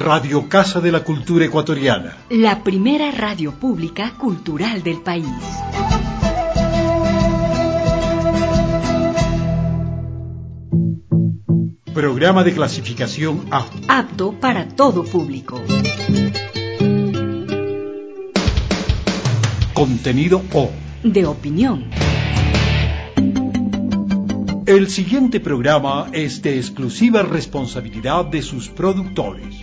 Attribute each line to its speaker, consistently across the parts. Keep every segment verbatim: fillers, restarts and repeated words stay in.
Speaker 1: Radio Casa de la Cultura Ecuatoriana.
Speaker 2: La primera radio pública cultural del país.
Speaker 1: Programa de clasificación A.
Speaker 2: Apto para todo público.
Speaker 1: Contenido O.
Speaker 2: De opinión.
Speaker 1: El siguiente programa es de exclusiva responsabilidad de sus productores.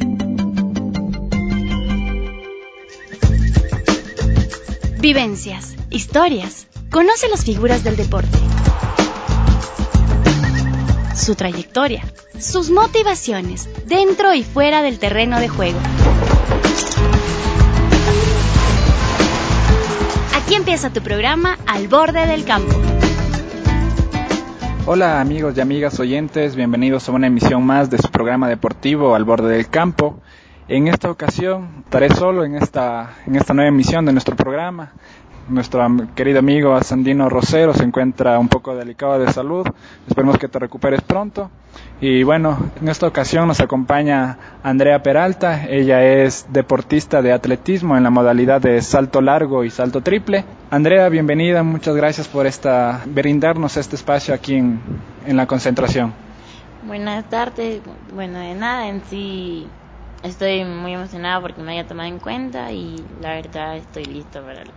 Speaker 3: Vivencias, historias. Conoce las figuras del deporte. Su trayectoria, sus motivaciones, dentro y fuera del terreno de juego. Aquí empieza tu programa Al Borde del Campo.
Speaker 4: Hola amigos y amigas oyentes, bienvenidos a una emisión más de su programa deportivo Al Borde del Campo. En esta ocasión estaré solo en esta, en esta nueva emisión de nuestro programa. Nuestro querido amigo Sandino Rosero se encuentra un poco delicado de salud, esperemos que te recuperes pronto. Y bueno, en esta ocasión nos acompaña Andrea Peralta, ella es deportista de atletismo en la modalidad de salto largo y salto triple. Andrea, bienvenida, muchas gracias por esta brindarnos este espacio aquí en, en la concentración.
Speaker 5: Buenas tardes, bueno, de nada, en sí estoy muy emocionada porque me haya tomado en cuenta y la verdad estoy listo para lo.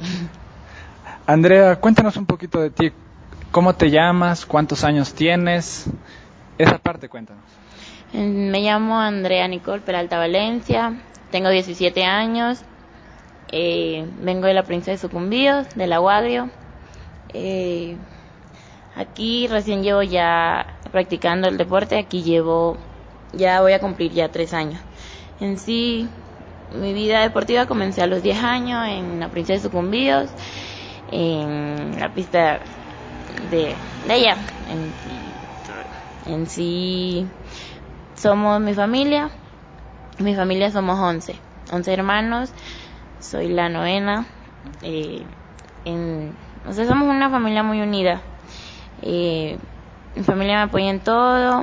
Speaker 4: Andrea, cuéntanos un poquito de ti, ¿cómo te llamas? ¿Cuántos años tienes? Esa parte cuéntanos.
Speaker 5: Me llamo Andrea Nicole Peralta Valencia, tengo diecisiete años, eh, vengo de la provincia de Sucumbíos, de La Guagrio. Eh, aquí recién llevo ya practicando el deporte, aquí llevo, ya voy a cumplir ya tres años. En sí, mi vida deportiva comencé a los diez años en la provincia de Sucumbíos, en la pista de, de allá. En, en sí, somos mi familia, mi familia somos once, once hermanos, soy la novena, eh, en, o sea, somos una familia muy unida, eh, mi familia me apoya en todo,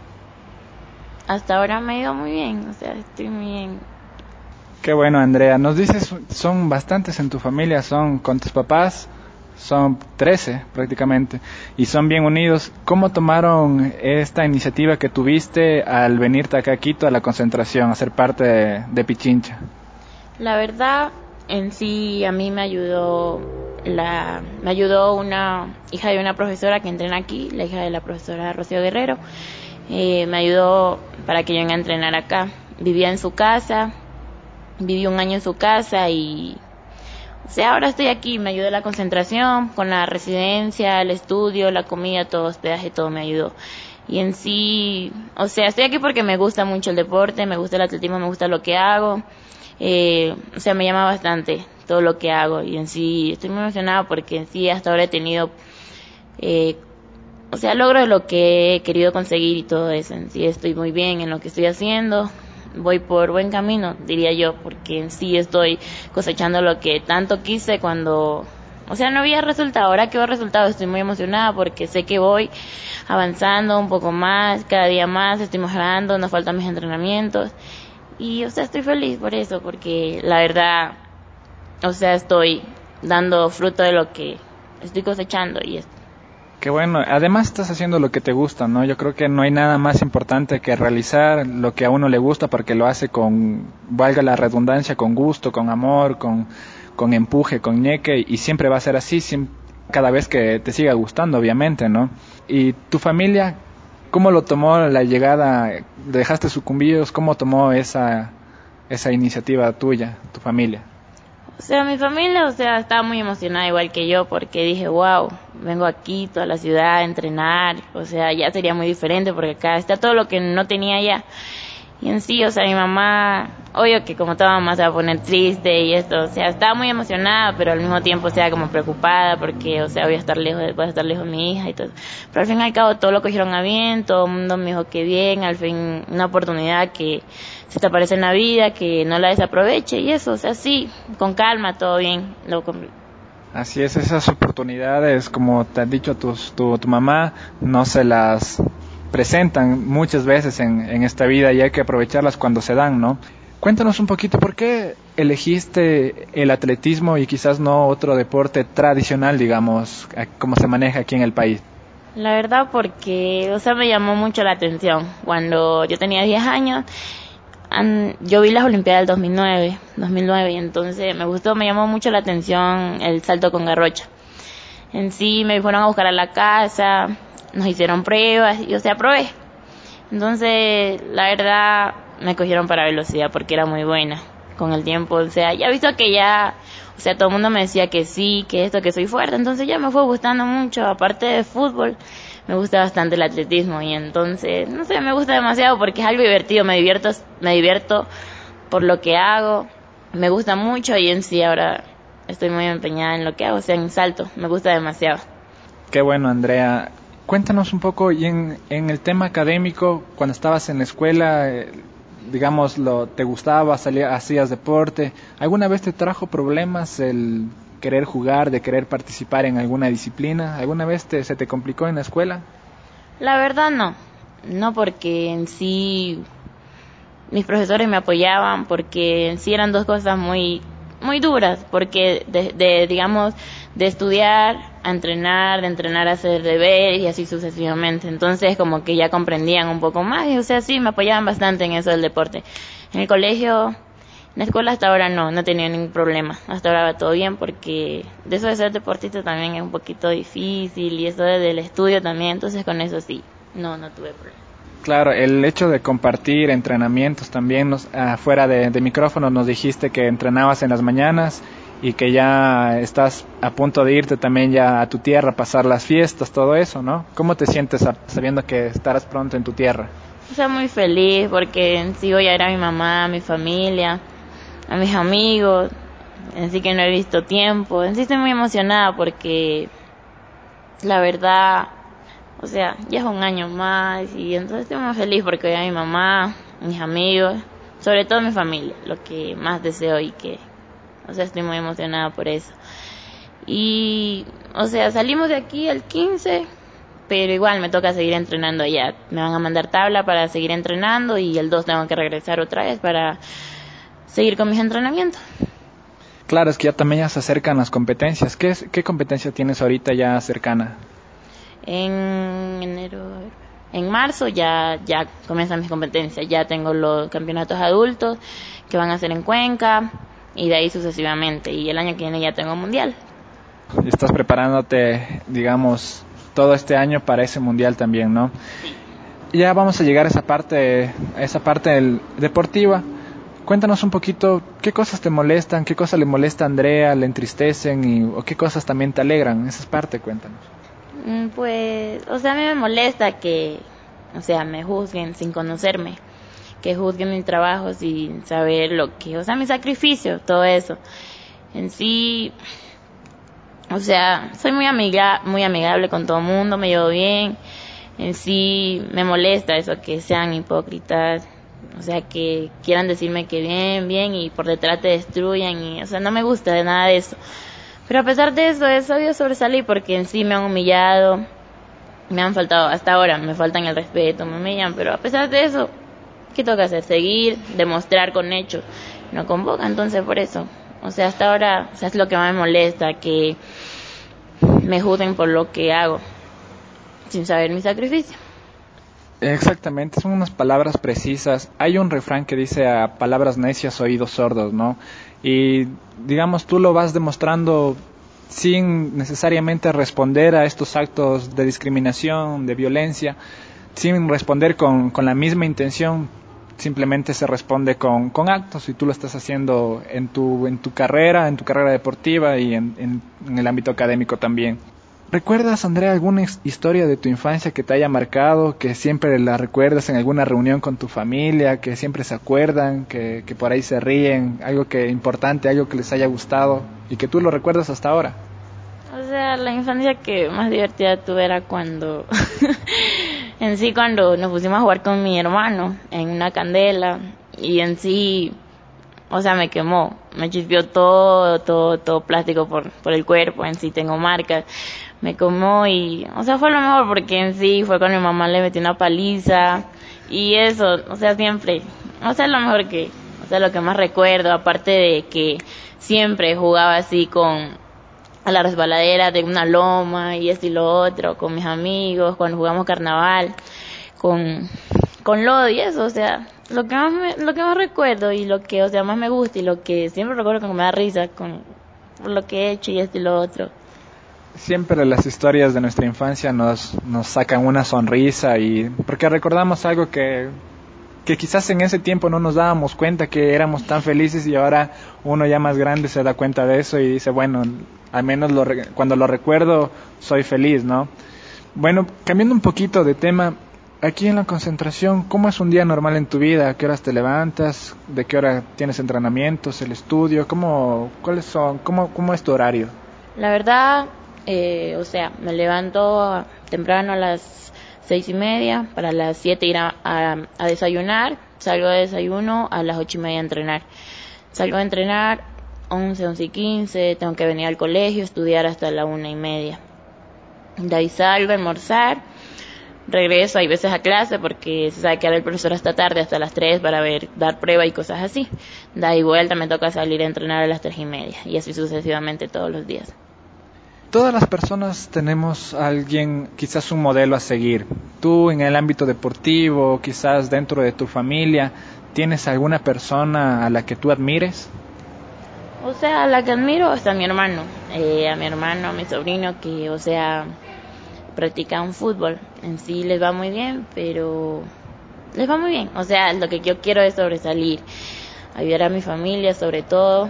Speaker 5: hasta ahora me ha ido muy bien, o sea, estoy muy bien.
Speaker 4: Qué bueno, Andrea. Nos dices, son bastantes en tu familia, son con tus papás, son trece prácticamente, y son bien unidos. ¿Cómo tomaron esta iniciativa que tuviste al venirte acá a Quito a la concentración, a ser parte de, de Pichincha?
Speaker 5: La verdad, en sí, a mí me ayudó, la, me ayudó una hija de una profesora que entrena aquí, la hija de la profesora Rocío Guerrero. Eh, me ayudó para que yo venga a entrenar acá. Vivía en su casa, viví un año en su casa y, o sea, ahora estoy aquí. Me ayudó la concentración, con la residencia, el estudio, la comida, todo, hospedaje, todo me ayudó. Y en sí, o sea, estoy aquí porque me gusta mucho el deporte, me gusta el atletismo, me gusta lo que hago. Eh, o sea, me llama bastante todo lo que hago y en sí estoy muy emocionada porque en sí hasta ahora he tenido eh, o sea, logro lo que he querido conseguir y todo eso. En sí estoy muy bien en lo que estoy haciendo. Voy por buen camino, diría yo, porque en sí estoy cosechando lo que tanto quise cuando, o sea, no había resultado. Ahora que veo resultado estoy muy emocionada porque sé que voy avanzando un poco más, cada día más, estoy mejorando, no faltan mis entrenamientos. Y, o sea, estoy feliz por eso, porque la verdad, o sea, estoy dando fruto de lo que estoy cosechando y esto.
Speaker 4: Qué bueno, además estás haciendo lo que te gusta, ¿no? Yo creo que no hay nada más importante que realizar lo que a uno le gusta porque lo hace con, valga la redundancia, con gusto, con amor, con, con empuje, con ñeque, y siempre va a ser así, siempre, cada vez que te siga gustando, obviamente, ¿no? Y tu familia, ¿cómo lo tomó la llegada? ¿Dejaste Sucumbíos? ¿Cómo tomó esa, esa iniciativa tuya, tu familia?
Speaker 5: O sea, mi familia, o sea, estaba muy emocionada igual que yo porque dije, wow, vengo aquí, toda la ciudad a entrenar, o sea, ya sería muy diferente porque acá está todo lo que no tenía allá. Y en sí, o sea, mi mamá, obvio que como toda mamá se va a poner triste y esto, o sea, estaba muy emocionada, pero al mismo tiempo, o sea, como preocupada porque, o sea, voy a estar lejos, voy a estar lejos de mi hija y todo. Pero al fin y al cabo todo lo cogieron a bien, todo el mundo me dijo que bien, al fin una oportunidad que se te aparece en la vida, que no la desaproveche y eso, o sea, sí, con calma, todo bien. Lo,
Speaker 4: Así es, esas oportunidades, como te han dicho tus, tu, tu mamá, no se las presentan muchas veces en, en esta vida y hay que aprovecharlas cuando se dan, ¿no? Cuéntanos un poquito, ¿por qué elegiste el atletismo y quizás no otro deporte tradicional, digamos, como se maneja aquí en el país?
Speaker 5: La verdad porque, o sea, me llamó mucho la atención. Cuando yo tenía diez años, an, yo vi las Olimpiadas del dos mil nueve y entonces me gustó, me llamó mucho la atención el salto con garrocha. En sí me fueron a buscar a la casa, nos hicieron pruebas y, o sea, probé. Entonces, la verdad, me cogieron para velocidad porque era muy buena con el tiempo. O sea, ya he visto que ya, o sea, todo el mundo me decía que sí, que esto, que soy fuerte. Entonces ya me fue gustando mucho. Aparte de fútbol, me gusta bastante el atletismo. Y entonces, no sé, me gusta demasiado porque es algo divertido. Me divierto, me divierto por lo que hago. Me gusta mucho y en sí ahora estoy muy empeñada en lo que hago. O sea, en salto. Me gusta demasiado.
Speaker 4: Qué bueno, Andrea. Cuéntanos un poco, y en, en el tema académico, cuando estabas en la escuela, eh, digamos, lo, te gustaba, salía, hacías deporte, ¿alguna vez te trajo problemas el querer jugar, de querer participar en alguna disciplina? ¿Alguna vez te, se te complicó en la escuela?
Speaker 5: La verdad no, no porque en sí mis profesores me apoyaban, porque en sí eran dos cosas muy muy duras, porque de, de digamos, de estudiar a entrenar, de entrenar a hacer deberes y así sucesivamente. Entonces como que ya comprendían un poco más y, o sea, sí, me apoyaban bastante en eso del deporte. En el colegio, en la escuela hasta ahora no, no tenía ningún problema. Hasta ahora va todo bien porque de eso de ser deportista también es un poquito difícil y eso del estudio también, entonces con eso sí, no, no tuve problema.
Speaker 4: Claro, el hecho de compartir entrenamientos también, nos, afuera de, de micrófono nos dijiste que entrenabas en las mañanas y que ya estás a punto de irte también ya a tu tierra, pasar las fiestas, todo eso, ¿no? ¿Cómo te sientes sabiendo que estarás pronto en tu tierra?
Speaker 5: O sea, muy feliz porque en sí voy a ir a mi mamá, a mi familia, a mis amigos, en sí que no he visto tiempo, en sí estoy muy emocionada porque la verdad, o sea, ya es un año más y entonces estoy muy feliz porque voy a mi mamá, mis amigos, sobre todo mi familia, lo que más deseo y que, o sea, estoy muy emocionada por eso. Y, o sea, salimos de aquí el quince, pero igual me toca seguir entrenando allá. Me van a mandar tabla para seguir entrenando y el dos tengo que regresar otra vez para seguir con mis entrenamientos.
Speaker 4: Claro, es que ya también ya se acercan las competencias. ¿Qué, qué competencia tienes ahorita ya cercana?
Speaker 5: En enero, en marzo ya ya comienzan mis competencias, ya tengo los campeonatos adultos que van a ser en Cuenca y de ahí sucesivamente, y el año que viene ya tengo mundial.
Speaker 4: Estás preparándote, digamos, todo este año para ese mundial también, ¿no? Sí. Ya vamos a llegar a esa parte, a esa parte del, deportiva. Cuéntanos un poquito, ¿qué cosas te molestan? ¿Qué cosas le molesta a Andrea, le entristecen? Y, ¿o qué cosas también te alegran? Esa es parte, cuéntanos.
Speaker 5: Pues, o sea, a mí me molesta que, o sea, me juzguen sin conocerme, que juzguen mi trabajo sin saber lo que, o sea, mi sacrificio, todo eso. En sí, o sea, soy muy amiga, muy amigable con todo el mundo, me llevo bien. En sí, me molesta eso, que sean hipócritas, o sea, que quieran decirme que bien, bien y por detrás te destruyan y, o sea, no me gusta de nada de eso. Pero a pesar de eso, he sabido sobresalir porque en sí me han humillado, me han faltado, hasta ahora me faltan el respeto, me humillan, pero a pesar de eso, ¿qué tengo que hacer? Seguir, demostrar con hechos, no con boca, entonces por eso, o sea, hasta ahora, o sea, es lo que más me molesta, que me juzguen por lo que hago, sin saber mi sacrificio.
Speaker 4: Exactamente, son unas palabras precisas. Hay un refrán que dice a palabras necias, oídos sordos, ¿no? Y digamos, tú lo vas demostrando sin necesariamente responder a estos actos de discriminación, de violencia, sin responder con, con la misma intención, simplemente se responde con, con actos, y tú lo estás haciendo en tu, en tu carrera, en tu carrera deportiva y en, en, en el ámbito académico también. ¿Recuerdas, Andrea, alguna historia de tu infancia que te haya marcado, que siempre la recuerdas en alguna reunión con tu familia, que siempre se acuerdan, que, que por ahí se ríen, algo que importante, algo que les haya gustado y que tú lo recuerdas hasta ahora?
Speaker 5: O sea, la infancia que más divertida tuve era cuando, en sí cuando nos pusimos a jugar con mi hermano en una candela y en sí, o sea, me quemó, me chispeó todo, todo, todo plástico por, por el cuerpo, en sí tengo marcas. me comó y, o sea, fue lo mejor porque en sí fue cuando mi mamá le metió una paliza y eso, o sea, siempre, o sea, lo mejor que, o sea, lo que más recuerdo, aparte de que siempre jugaba así con a la resbaladera de una loma y esto y lo otro, con mis amigos, cuando jugamos carnaval, con, con lodo y eso, o sea, lo que más me, lo que más recuerdo y lo que, o sea, más me gusta y lo que siempre recuerdo que me da risa con lo que he hecho y esto y lo otro.
Speaker 4: Siempre las historias de nuestra infancia nos, nos sacan una sonrisa y porque recordamos algo que, que quizás en ese tiempo no nos dábamos cuenta que éramos tan felices y ahora uno ya más grande se da cuenta de eso y dice, bueno, al menos lo, cuando lo recuerdo soy feliz, ¿no? Bueno, cambiando un poquito de tema, aquí en la concentración, ¿cómo es un día normal en tu vida? ¿A qué horas te levantas? ¿De qué hora tienes entrenamientos, el estudio? ¿Cómo, cuáles son, cómo, cómo es tu horario?
Speaker 5: La verdad, eh, o sea, me levanto temprano a las seis y media, para las siete ir a, a, a desayunar, salgo de desayuno, a las ocho y media a entrenar. Salgo a entrenar, once, once y quince, tengo que venir al colegio, estudiar hasta la una y media. De ahí salgo a almorzar, regreso, hay veces a clase porque se sabe que había el profesor hasta tarde, hasta las tres para ver, dar prueba y cosas así. De ahí vuelta me toca salir a entrenar a las tres y media y así sucesivamente todos los días.
Speaker 4: Todas las personas tenemos a alguien, quizás un modelo a seguir. Tú en el ámbito deportivo, quizás dentro de tu familia, ¿tienes alguna persona a la que tú admires?
Speaker 5: O sea, a la que admiro es a mi hermano, eh, a mi hermano, a mi sobrino que, o sea, practican fútbol. En sí les va muy bien, pero les va muy bien. O sea, lo que yo quiero es sobresalir, ayudar a mi familia sobre todo.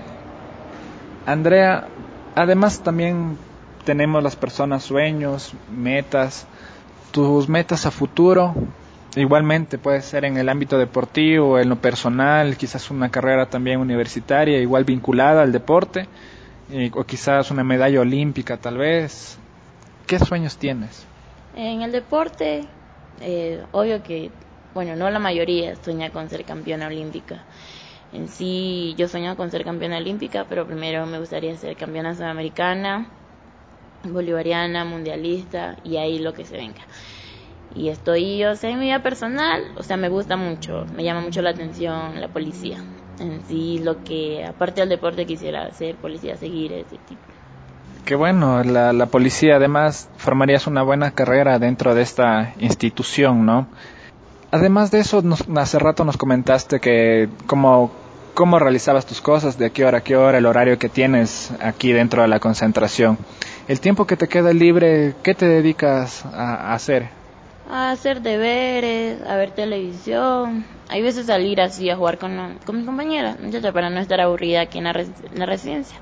Speaker 4: Andrea, además también tenemos las personas sueños, metas, tus metas a futuro, igualmente puede ser en el ámbito deportivo, en lo personal, quizás una carrera también universitaria, igual vinculada al deporte, y, o quizás una medalla olímpica tal vez. ¿Qué sueños tienes?
Speaker 5: En el deporte, eh, obvio que, bueno, no la mayoría sueña con ser campeona olímpica. En sí, yo sueño con ser campeona olímpica, pero primero me gustaría ser campeona sudamericana, bolivariana, mundialista y ahí lo que se venga. Y estoy, o sea, en mi vida personal, o sea, me gusta mucho, me llama mucho la atención la policía. En sí, lo que, aparte del deporte, quisiera ser policía, seguir ese tipo.
Speaker 4: Qué bueno, la, la policía, además, formarías una buena carrera dentro de esta institución, ¿no? Además de eso, nos, hace rato nos comentaste que cómo, cómo realizabas tus cosas, de qué hora a qué hora, el horario que tienes aquí dentro de la concentración. El tiempo que te queda libre, ¿qué te dedicas a, a hacer?
Speaker 5: A hacer deberes, a ver televisión. Hay veces salir así a jugar con, con mis compañeras, para no estar aburrida aquí en la, res, en la residencia.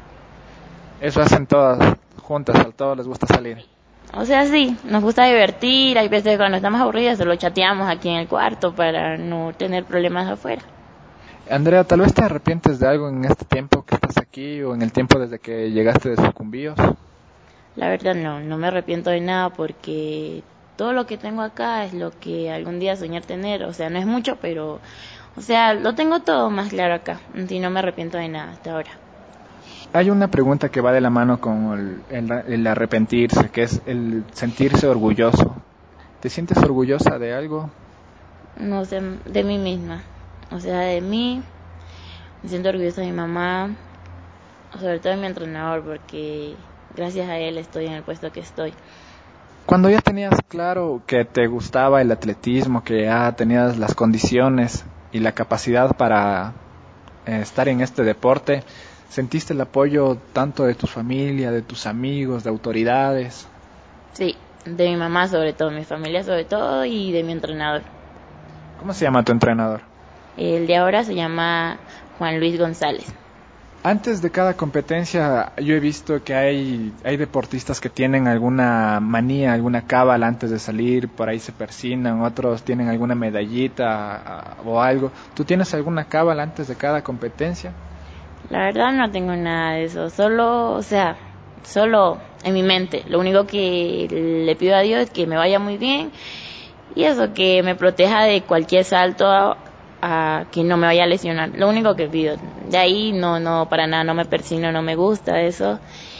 Speaker 4: Eso hacen todas juntas, a todos les gusta salir.
Speaker 5: O sea, sí, nos gusta divertir, hay veces cuando estamos aburridas solo chateamos aquí en el cuarto para no tener problemas afuera.
Speaker 4: Andrea, tal vez te arrepientes de algo en este tiempo que estás aquí o en el tiempo desde que llegaste de Sucumbíos.
Speaker 5: La verdad no, no me arrepiento de nada porque todo lo que tengo acá es lo que algún día soñé tener, o sea, no es mucho, pero, o sea, lo tengo todo más claro acá, y no me arrepiento de nada hasta ahora.
Speaker 4: Hay una pregunta que va de la mano con el, el, el arrepentirse, que es el sentirse orgulloso. ¿Te sientes orgullosa de algo?
Speaker 5: No sé, de mí misma, o sea, de mí, me siento orgullosa de mi mamá, sobre todo de mi entrenador, porque gracias a él estoy en el puesto que estoy.
Speaker 4: Cuando ya tenías claro que te gustaba el atletismo, que ya tenías las condiciones y la capacidad para eh, estar en este deporte, ¿sentiste el apoyo tanto de tu familia, de tus amigos, de autoridades?
Speaker 5: Sí, de mi mamá sobre todo, mi familia sobre todo y de mi entrenador.
Speaker 4: ¿Cómo se llama tu entrenador?
Speaker 5: El de ahora se llama Juan Luis González.
Speaker 4: Antes de cada competencia yo he visto que hay, hay deportistas que tienen alguna manía, alguna cábala antes de salir, por ahí se persignan, otros tienen alguna medallita o algo. ¿Tú tienes alguna cábala antes de cada competencia?
Speaker 5: La verdad no tengo nada de eso, solo, o sea, solo en mi mente. Lo único que le pido a Dios es que me vaya muy bien y eso, que me proteja de cualquier salto a, a que no me vaya a lesionar. Lo único que pido. De ahí no, no, para nada, no me persigno, no me gusta eso.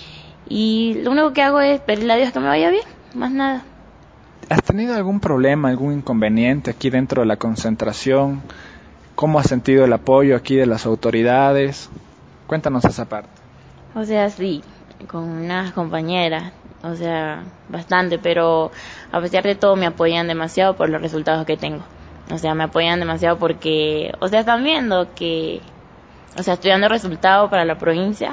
Speaker 5: Y lo único que hago es pedirle a Dios que me vaya bien, más nada.
Speaker 4: ¿Has tenido algún problema, algún inconveniente aquí dentro de la concentración? ¿Cómo has sentido el apoyo aquí de las autoridades? Cuéntanos esa parte.
Speaker 5: O sea, sí, con unas compañeras, o sea, bastante, pero a pesar de todo me apoyan demasiado por los resultados que tengo. O sea, me apoyan demasiado porque, o sea, están viendo que, o sea, estoy dando resultados para la provincia.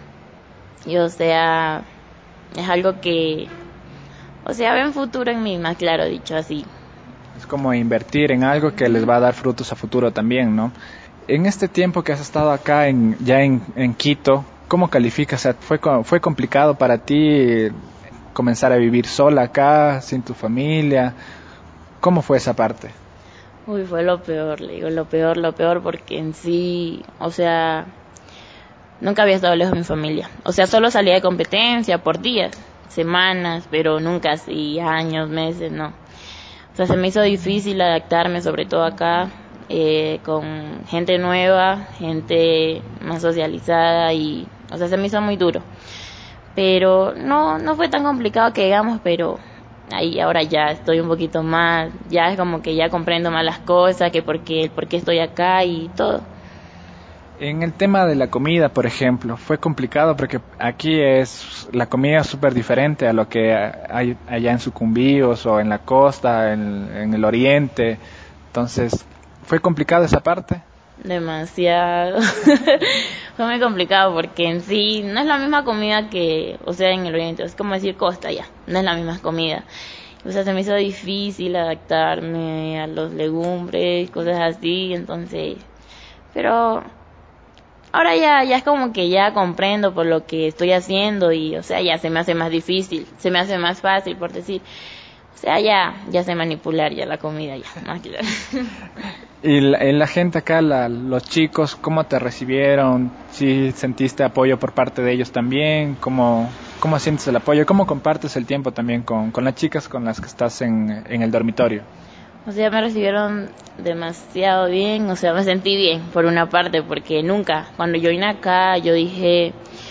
Speaker 5: Y, o sea, es algo que, o sea, ven futuro en mí, más claro dicho así.
Speaker 4: Es como invertir en algo que les va a dar frutos a futuro también, ¿no? En este tiempo que has estado acá, en, ya en, en Quito, ¿cómo calificas? O sea, ¿fue, ¿Fue complicado para ti comenzar a vivir sola acá, sin tu familia? ¿Cómo fue esa parte?
Speaker 5: Uy, fue lo peor, le digo, lo peor, lo peor, porque en sí, o sea, nunca había estado lejos de mi familia. O sea, solo salía de competencia por días, semanas, pero nunca así, años, meses, no. O sea, se me hizo difícil adaptarme, sobre todo acá, eh, con gente nueva, gente más socializada y, o sea, se me hizo muy duro. Pero no, no fue tan complicado que digamos, pero ahí ahora ya estoy un poquito más, ya es como que ya comprendo más las cosas, que por qué, por qué estoy acá y todo.
Speaker 4: En el tema de la comida, por ejemplo, fue complicado porque aquí es la comida súper diferente a lo que hay allá en Sucumbíos o en la costa, en, en el oriente. Entonces, ¿fue complicado esa parte?
Speaker 5: Demasiado. Fue muy complicado porque en sí no es la misma comida que, o sea, en el oriente, es como decir costa ya, no es la misma comida. O sea, se me hizo difícil adaptarme a los legumbres, cosas así, entonces, pero ahora ya, ya es como que ya comprendo por lo que estoy haciendo y, o sea, ya se me hace más difícil, se me hace más fácil, por decir. O sea, ya, ya sé manipular ya la comida, ya, más claro.
Speaker 4: Y la, la gente acá, la, los chicos, ¿cómo te recibieron? ¿Sí sentiste apoyo por parte de ellos también? ¿Cómo, cómo sientes el apoyo? ¿Cómo compartes el tiempo también con, con las chicas con las que estás en, en el dormitorio?
Speaker 5: O sea, me recibieron demasiado bien, o sea, me sentí bien, por una parte, porque nunca, cuando yo vine acá, yo dije,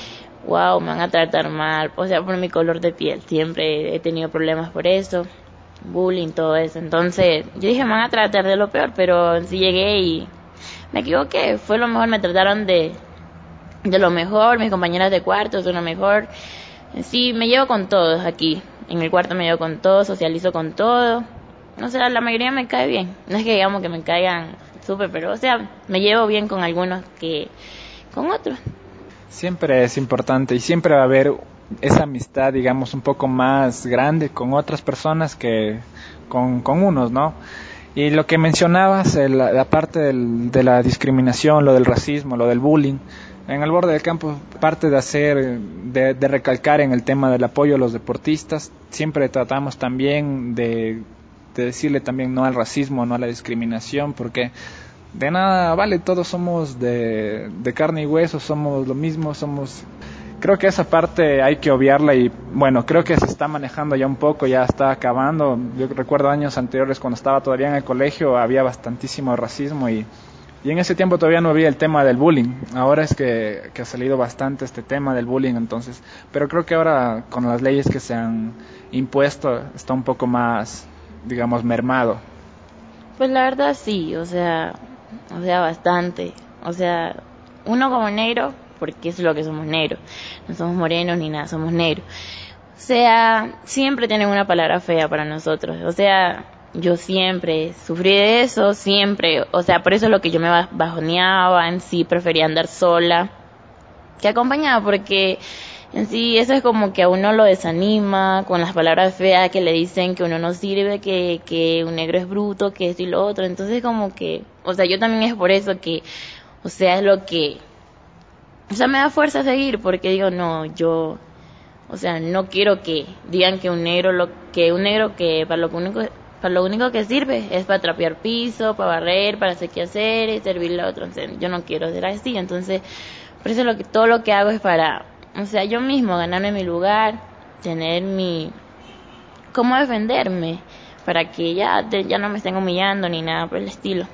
Speaker 5: wow, me van a tratar mal, o sea, por mi color de piel, siempre he tenido problemas por eso, bullying, todo eso, entonces, yo dije, me van a tratar de lo peor, pero sí llegué y me equivoqué, fue lo mejor, me trataron de, de lo mejor, mis compañeras de cuarto son lo mejor, sí, me llevo con todos aquí, en el cuarto me llevo con todos, socializo con todos. O sea, la mayoría me cae bien. No es que digamos que me caigan súper, pero, o sea, me llevo bien con algunos que con otros.
Speaker 4: Siempre es importante y siempre va a haber esa amistad, digamos, un poco más grande con otras personas que con, con unos, ¿no? Y lo que mencionabas, el, la parte del, de la discriminación, lo del racismo, lo del bullying, en el borde del campo, parte de hacer, de, de recalcar en el tema del apoyo a los deportistas, siempre tratamos también de de decirle también no al racismo, no a la discriminación, porque de nada vale, todos somos de, de carne y hueso, somos lo mismo, somos... Creo que esa parte hay que obviarla y bueno, creo que se está manejando ya un poco, ya está acabando. Yo recuerdo años anteriores cuando estaba todavía en el colegio había bastantísimo racismo y, y en ese tiempo todavía no había el tema del bullying. Ahora es que, que ha salido bastante este tema del bullying, entonces, pero creo que ahora con las leyes que se han impuesto está un poco más, digamos, mermado.
Speaker 5: Pues la verdad sí, o sea, o sea, bastante. O sea, uno como negro, porque es lo que somos negros, no somos morenos ni nada, somos negros. O sea, siempre tienen una palabra fea para nosotros. O sea, yo siempre sufrí de eso, siempre. O sea, por eso es lo que yo me bajoneaba, en sí prefería andar sola que acompañada, porque en sí, eso es como que a uno lo desanima con las palabras feas que le dicen que uno no sirve, que, que un negro es bruto, que esto y lo otro. Entonces como que, o sea, yo también es por eso que, o sea, es lo que, o sea, me da fuerza a seguir, porque digo, no, yo, o sea, no quiero que digan que un negro, lo que un negro que para lo único, para lo único que sirve es para trapear piso, para barrer, para hacer quehaceres, servirle a otro. Entonces, yo no quiero ser así. Entonces, por eso lo que, todo lo que hago es para, o sea, yo mismo ganarme mi lugar, tener mi... cómo defenderme, para que ya, ya no me estén humillando ni nada por el estilo.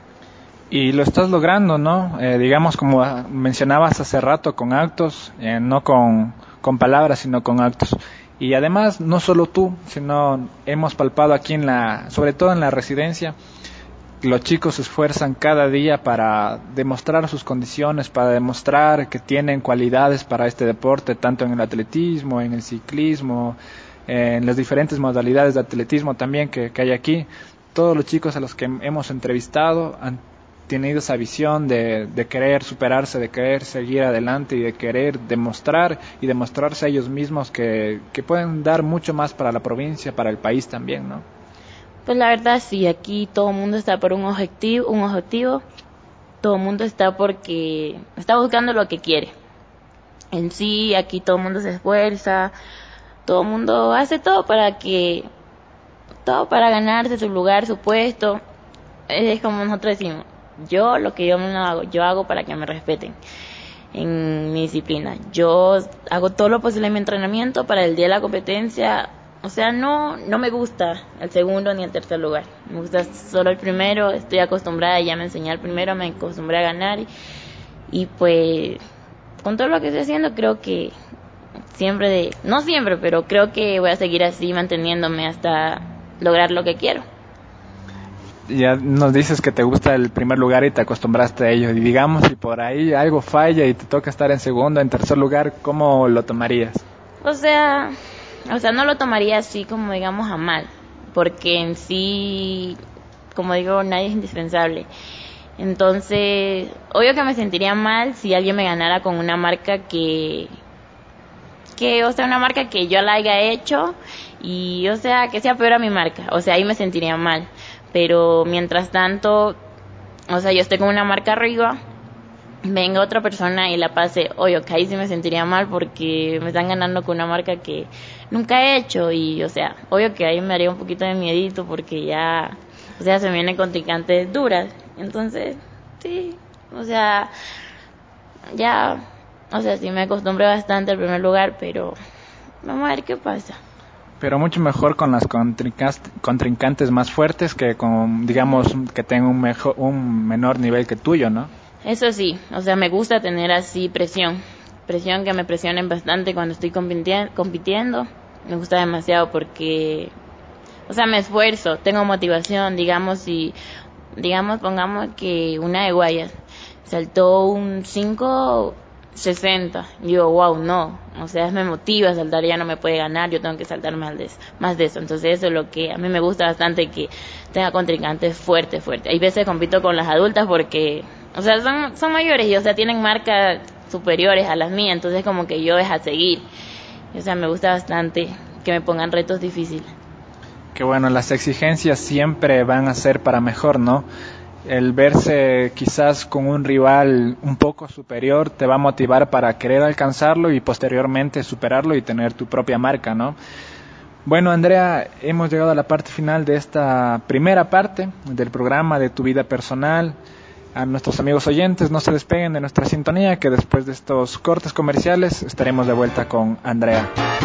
Speaker 4: Y lo estás logrando, ¿no? Eh, digamos, como mencionabas hace rato, con actos, eh, no con, con palabras, sino con actos. Y además, no solo tú, sino hemos palpado aquí en la, sobre todo en la residencia, los chicos se esfuerzan cada día para demostrar sus condiciones, para demostrar que tienen cualidades para este deporte, tanto en el atletismo, en el ciclismo, en las diferentes modalidades de atletismo también que, que hay aquí. Todos los chicos a los que hemos entrevistado han tenido esa visión de, de querer superarse, de querer seguir adelante y de querer demostrar y demostrarse a ellos mismos que, que pueden dar mucho más para la provincia, para el país también, ¿no?
Speaker 5: Pues la verdad sí, aquí todo el mundo está por un objetivo, un objetivo, todo el mundo está porque está buscando lo que quiere. En sí, aquí todo el mundo se esfuerza, todo el mundo hace todo para que, todo para ganarse su lugar, su puesto. Es como nosotros decimos, yo lo que yo no hago, yo hago para que me respeten en mi disciplina. Yo hago todo lo posible en mi entrenamiento para el día de la competencia. O sea, no no me gusta el segundo ni el tercer lugar. Me gusta solo el primero. Estoy acostumbrada, ya me enseñé el primero, me acostumbré a ganar. Y, y pues, con todo lo que estoy haciendo, creo que siempre, de, no siempre, pero creo que voy a seguir así, manteniéndome hasta lograr lo que quiero.
Speaker 4: Ya nos dices que te gusta el primer lugar y te acostumbraste a ello. Y digamos, si por ahí algo falla y te toca estar en segundo, en tercer lugar, ¿cómo lo tomarías?
Speaker 5: O sea... O sea, no lo tomaría así como digamos a mal, porque en sí, como digo, nadie es indispensable. Entonces, obvio que me sentiría mal si alguien me ganara con una marca que, que, o sea, una marca que yo la haya hecho y, o sea, que sea peor a mi marca. O sea, ahí me sentiría mal. Pero mientras tanto, o sea, yo estoy con una marca arriba, venga otra persona y la pase, oye, ok, ahí sí me sentiría mal porque me están ganando con una marca que nunca he hecho y, o sea, obvio que ahí me haría un poquito de miedito porque ya, o sea, se me vienen contrincantes duras, entonces, sí, o sea, ya, o sea, sí me acostumbré bastante al primer lugar, pero vamos a ver qué pasa.
Speaker 4: Pero mucho mejor con las contrincantes más fuertes que con, digamos, que tengan un, mejor, un menor nivel que tuyo, ¿no?
Speaker 5: Eso sí, o sea, me gusta tener así presión, presión que me presionen bastante cuando estoy compitiendo, me gusta demasiado porque, o sea, me esfuerzo, tengo motivación, digamos, si, digamos, pongamos que una de Guayas saltó un cinco sesenta, digo, wow, no, o sea, me motiva a saltar, ya no me puede ganar, yo tengo que saltar más de eso, más de eso, entonces eso es lo que a mí me gusta bastante, que tenga contrincantes fuertes, fuertes. Hay veces compito con las adultas porque, o sea, son, son mayores y, o sea, tienen marcas superiores a las mías, entonces como que yo es a seguir. O sea, me gusta bastante que me pongan retos difíciles.
Speaker 4: Que bueno, las exigencias siempre van a ser para mejor, ¿no? El verse quizás con un rival un poco superior te va a motivar para querer alcanzarlo y posteriormente superarlo y tener tu propia marca, ¿no? Bueno, Andrea, hemos llegado a la parte final de esta primera parte del programa de tu vida personal. A nuestros amigos oyentes, no se despeguen de nuestra sintonía, que después de estos cortes comerciales estaremos de vuelta con Andrea.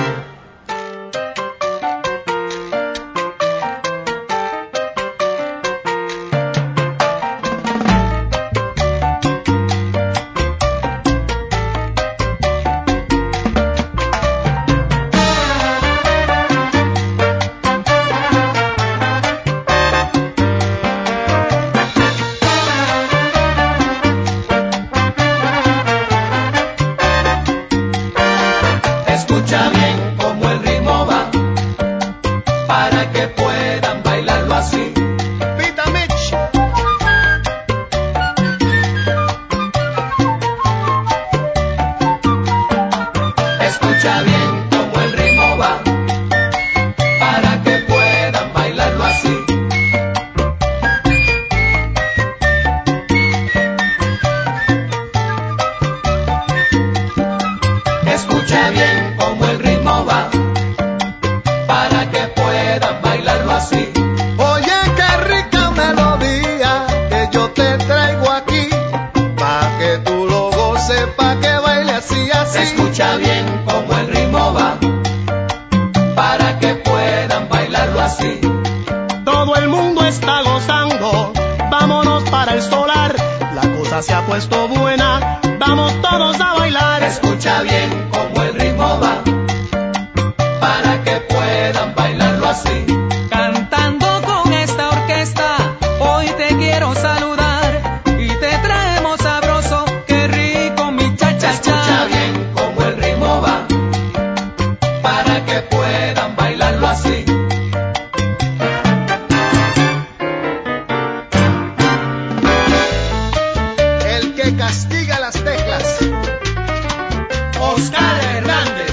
Speaker 6: Escucha bien cómo el ritmo va, para que puedan bailarlo así.
Speaker 7: Todo el mundo está gozando, vámonos para el solar. La cosa se ha puesto buena, vamos todos a bailar.
Speaker 6: Escucha bien cómo el ritmo va,
Speaker 7: castiga las teclas. Oscar Hernández.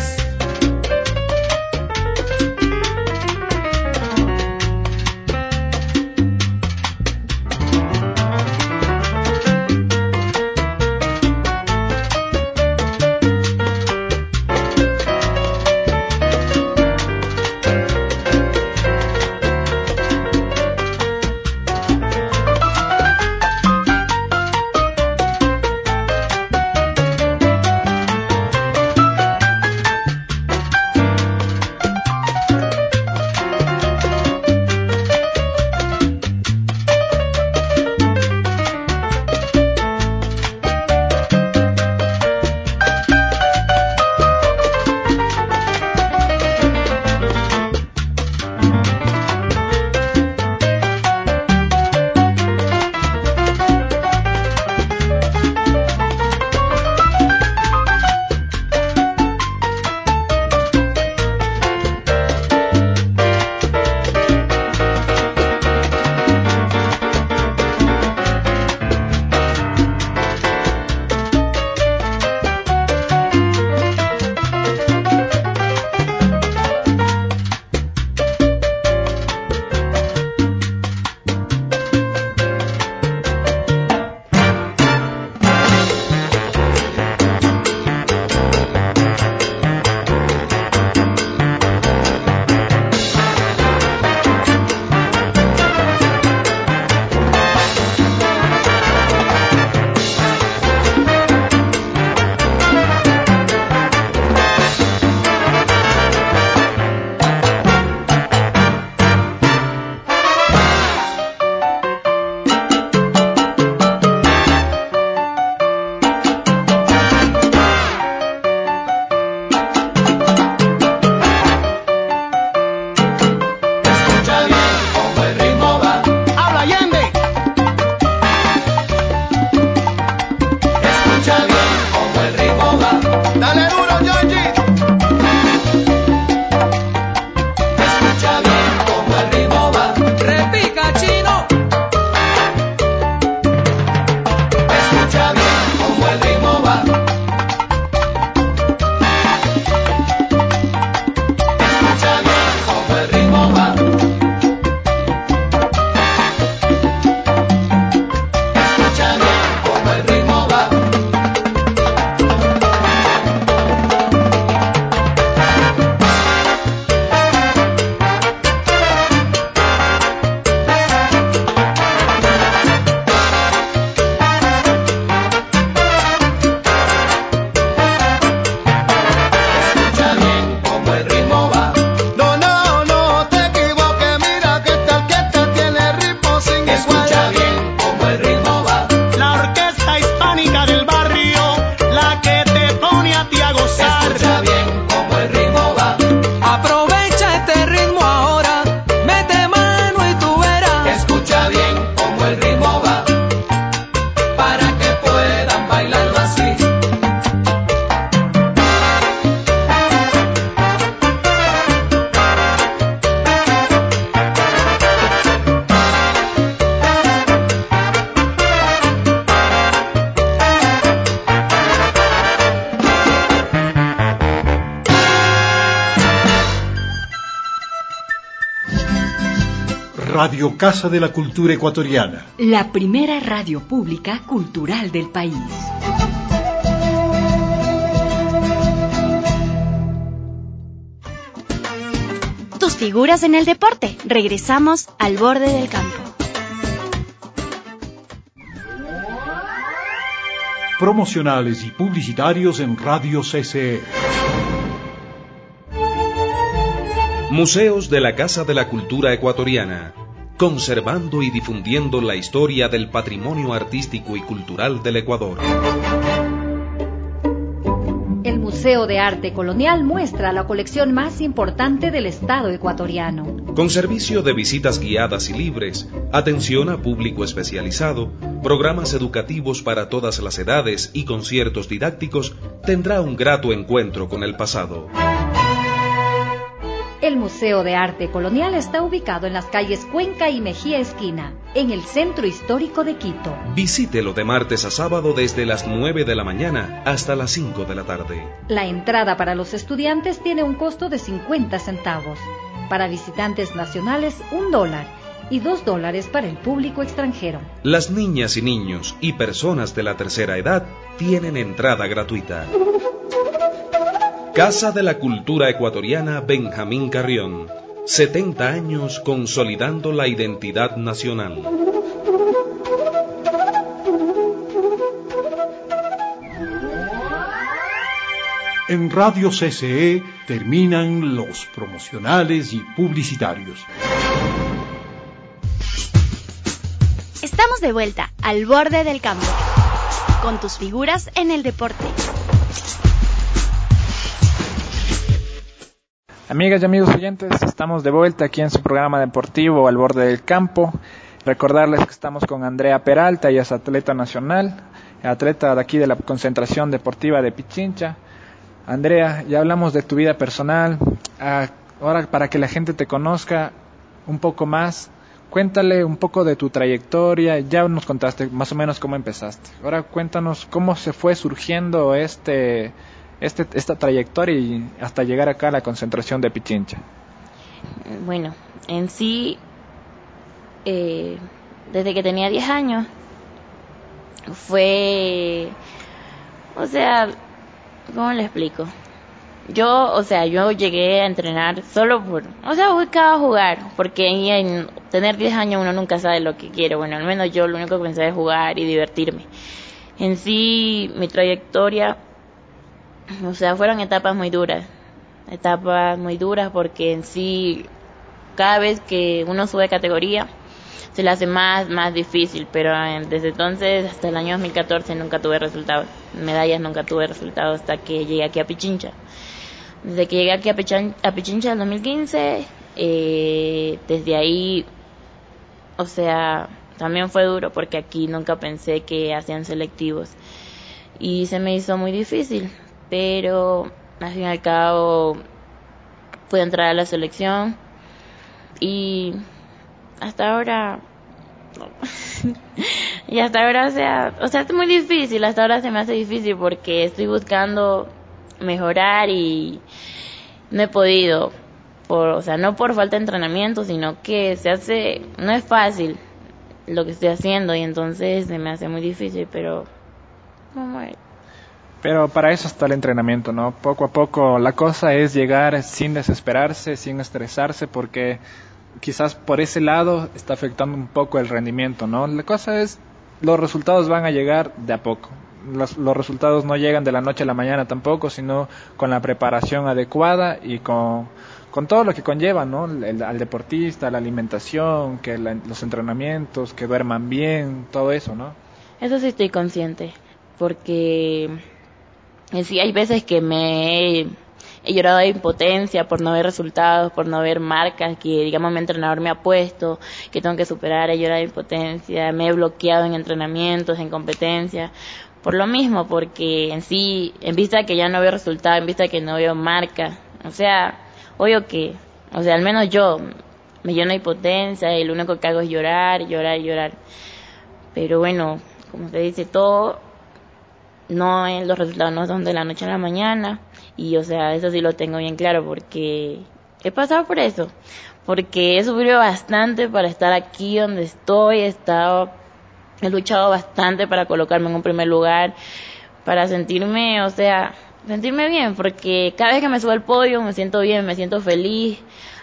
Speaker 1: Radio Casa de la Cultura Ecuatoriana.
Speaker 2: La primera radio pública cultural del país.
Speaker 3: Tus figuras en el deporte. Regresamos al borde del campo.
Speaker 1: Promocionales y publicitarios en Radio C C E.
Speaker 8: Museos de la Casa de la Cultura Ecuatoriana, conservando y difundiendo la historia del patrimonio artístico y cultural del Ecuador.
Speaker 9: El Museo de Arte Colonial muestra la colección más importante del Estado ecuatoriano.
Speaker 8: Con servicio de visitas guiadas y libres, atención a público especializado, programas educativos para todas las edades y conciertos didácticos, tendrá un grato encuentro con el pasado.
Speaker 9: El Museo de Arte Colonial está ubicado en las calles Cuenca y Mejía Esquina, en el centro histórico de Quito.
Speaker 8: Visítelo de martes a sábado desde las nueve de la mañana hasta las cinco de la tarde.
Speaker 9: La entrada para los estudiantes tiene un costo de cincuenta centavos. Para visitantes nacionales, un dólar. Y dos dólares para el público extranjero.
Speaker 8: Las niñas y niños y personas de la tercera edad tienen entrada gratuita. Casa de la Cultura Ecuatoriana Benjamín Carrión. setenta años consolidando la identidad nacional.
Speaker 1: En Radio C C E terminan los promocionales y publicitarios.
Speaker 3: Estamos de vuelta al borde del campo, con tus figuras en el deporte.
Speaker 4: Amigas y amigos oyentes, estamos de vuelta aquí en su programa deportivo Al Borde del Campo. Recordarles que estamos con Andrea Peralta, ella es atleta nacional, atleta de aquí de la concentración deportiva de Pichincha. Andrea, ya hablamos de tu vida personal, ahora para que la gente te conozca un poco más, cuéntale un poco de tu trayectoria. Ya nos contaste más o menos cómo empezaste. Ahora cuéntanos cómo se fue surgiendo este, este, esta trayectoria y hasta llegar acá a la concentración de Pichincha.
Speaker 5: Bueno, en sí, eh, desde que tenía diez años, fue, o sea, ¿cómo le explico? Yo, o sea, yo llegué a entrenar solo por, o sea, buscaba jugar, porque en tener diez años uno nunca sabe lo que quiere. Bueno, al menos yo lo único que pensaba es jugar y divertirme. En sí, mi trayectoria, o sea, fueron etapas muy duras, etapas muy duras porque en sí, cada vez que uno sube categoría, se le hace más, más difícil, pero desde entonces hasta el año dos mil catorce nunca tuve resultados, medallas nunca tuve resultados hasta que llegué aquí a Pichincha. Desde que llegué aquí a, Pichan, a Pichincha en dos mil quince, eh, desde ahí, o sea, también fue duro porque aquí nunca pensé que hacían selectivos y se me hizo muy difícil, pero al fin y al cabo pude entrar a la selección y hasta ahora y hasta ahora, o sea, o sea, es muy difícil, hasta ahora se me hace difícil porque estoy buscando mejorar y no he podido, por, o sea, no por falta de entrenamiento, sino que se hace, no es fácil lo que estoy haciendo y entonces se me hace muy difícil, pero vamos a ver.
Speaker 4: Pero para eso está el entrenamiento, ¿no? Poco a poco la cosa es llegar sin desesperarse, sin estresarse, porque quizás por ese lado está afectando un poco el rendimiento, ¿no? La cosa es, los resultados van a llegar de a poco. Los, los resultados no llegan de la noche a la mañana tampoco, sino con la preparación adecuada y con, con todo lo que conlleva, ¿no? El, al deportista, la alimentación, que la, los entrenamientos, que duerman bien, todo eso, ¿no?
Speaker 5: Eso sí estoy consciente, porque en sí hay veces que me he, he llorado de impotencia por no ver resultados, por no ver marcas que, digamos, mi entrenador me ha puesto, que tengo que superar. He llorado de impotencia, me he bloqueado en entrenamientos, en competencias, por lo mismo, porque en sí, en vista de que ya no veo resultados, en vista de que no veo marcas, o sea, obvio que, o sea, al menos yo me lleno de impotencia y lo único que hago es llorar, llorar, llorar. Pero bueno, como se dice, todo, no, los resultados no son de la noche a la mañana. Y, o sea, eso sí lo tengo bien claro porque he pasado por eso. Porque he sufrido bastante para estar aquí donde estoy. He estado, he luchado bastante para colocarme en un primer lugar, para sentirme, o sea, sentirme bien. Porque cada vez que me subo al podio me siento bien, me siento feliz.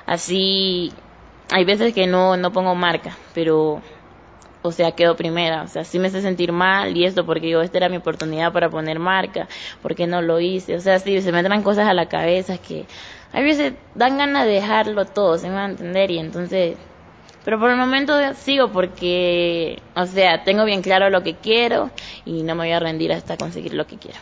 Speaker 5: Así, hay veces que no, no pongo marca, pero, o sea, quedo primera. O sea, sí me hace sentir mal y esto porque digo, esta era mi oportunidad para poner marca, ¿por qué no lo hice? O sea, sí, se me entran cosas a la cabeza que a veces dan ganas de dejarlo todo, se me va a entender, y entonces, pero por el momento sigo porque, o sea, tengo bien claro lo que quiero y no me voy a rendir hasta conseguir lo que quiero.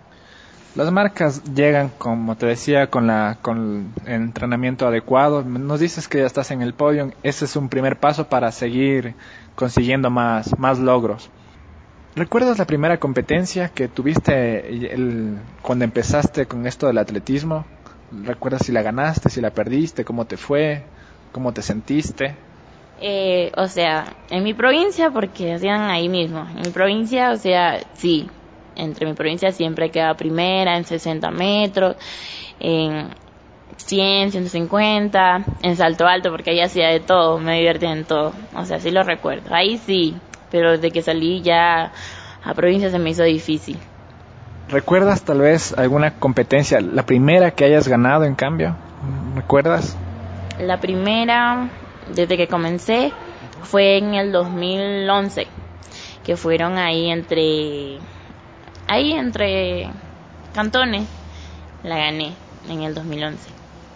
Speaker 4: Las marcas llegan, como te decía, con la con el entrenamiento adecuado. Nos dices que ya estás en el podio. Ese es un primer paso para seguir consiguiendo más, más logros. ¿Recuerdas la primera competencia que tuviste el, cuando empezaste con esto del atletismo? ¿Recuerdas si la ganaste, si la perdiste, cómo te fue, cómo te sentiste?
Speaker 5: Eh, o sea, en mi provincia, porque hacían ahí mismo, en mi provincia, o sea, sí, entre mi provincia siempre quedaba primera en sesenta metros, en cien, ciento cincuenta, en salto alto, porque ahí hacía de todo, me divertía en todo, o sea, sí lo recuerdo, ahí sí, pero desde que salí ya a provincia se me hizo difícil.
Speaker 4: ¿Recuerdas tal vez alguna competencia, la primera que hayas ganado en cambio? ¿Recuerdas?
Speaker 5: La primera, desde que comencé, fue en el dos mil once, que fueron ahí entre, ahí entre cantones, la gané en el dos mil once.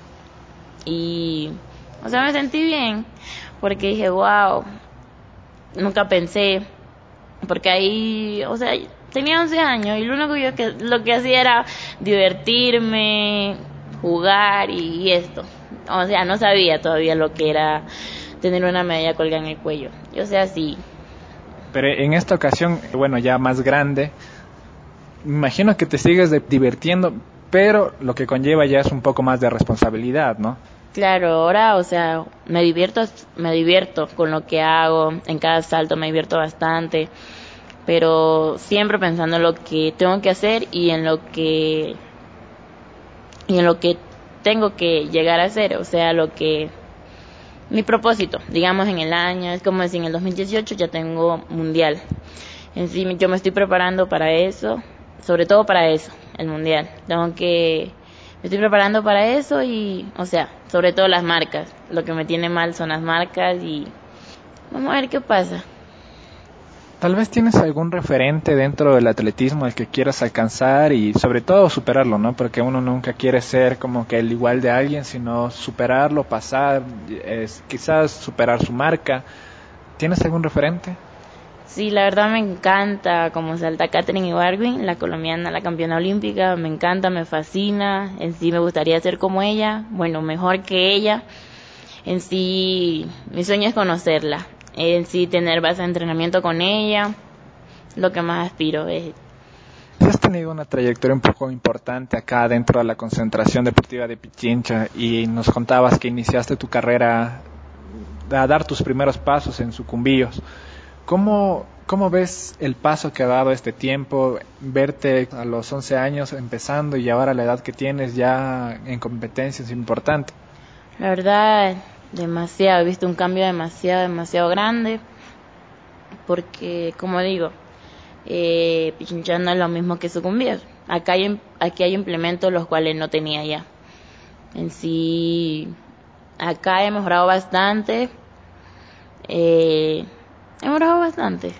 Speaker 5: Y, o sea, me sentí bien, porque dije, wow, nunca pensé, porque ahí, o sea, tenía once años y lo único que yo que, lo que hacía era divertirme, jugar y, y esto. O sea, no sabía todavía lo que era tener una medalla colgada en el cuello. O sea, sí.
Speaker 4: Pero en esta ocasión, bueno, ya más grande, me imagino que te sigues de, divirtiendo, pero lo que conlleva ya es un poco más de responsabilidad, ¿no?
Speaker 5: Claro, ahora, o sea, me divierto, me divierto con lo que hago, en cada salto me divierto bastante, pero siempre pensando en lo que tengo que hacer y en lo que y en lo que tengo que llegar a hacer, o sea, lo que mi propósito, digamos en el año, es como decir, en el dos mil dieciocho ya tengo mundial. En sí, yo me estoy preparando para eso, sobre todo para eso, el mundial. Tengo que me estoy preparando para eso y, o sea, sobre todo las marcas. Lo que me tiene mal son las marcas y vamos a ver qué pasa.
Speaker 4: Tal vez tienes algún referente dentro del atletismo al que quieras alcanzar y sobre todo superarlo, ¿no? Porque uno nunca quiere ser como que el igual de alguien, sino superarlo, pasar, es, quizás superar su marca. ¿Tienes algún referente?
Speaker 5: Sí, la verdad me encanta cómo salta Katherine Ibargüen, la colombiana, la campeona olímpica. Me encanta, me fascina. En sí me gustaría ser como ella, bueno, mejor que ella. En sí, mi sueño es conocerla. En sí, tener base de entrenamiento con ella, lo que más aspiro es.
Speaker 4: Has tenido una trayectoria un poco importante acá dentro de la concentración deportiva de Pichincha y nos contabas que iniciaste tu carrera a dar tus primeros pasos en Sucumbíos. ¿Cómo, cómo ves el paso que ha dado este tiempo, verte a los once años empezando y ahora la edad que tienes ya en competencias importantes?
Speaker 5: La verdad, demasiado, he visto un cambio demasiado, demasiado grande, porque, como digo, eh, Pichincha no es lo mismo que Sucumbíos. Acá hay, aquí hay implementos los cuales no tenía ya. En sí, acá he mejorado bastante, eh, he mejorado bastante.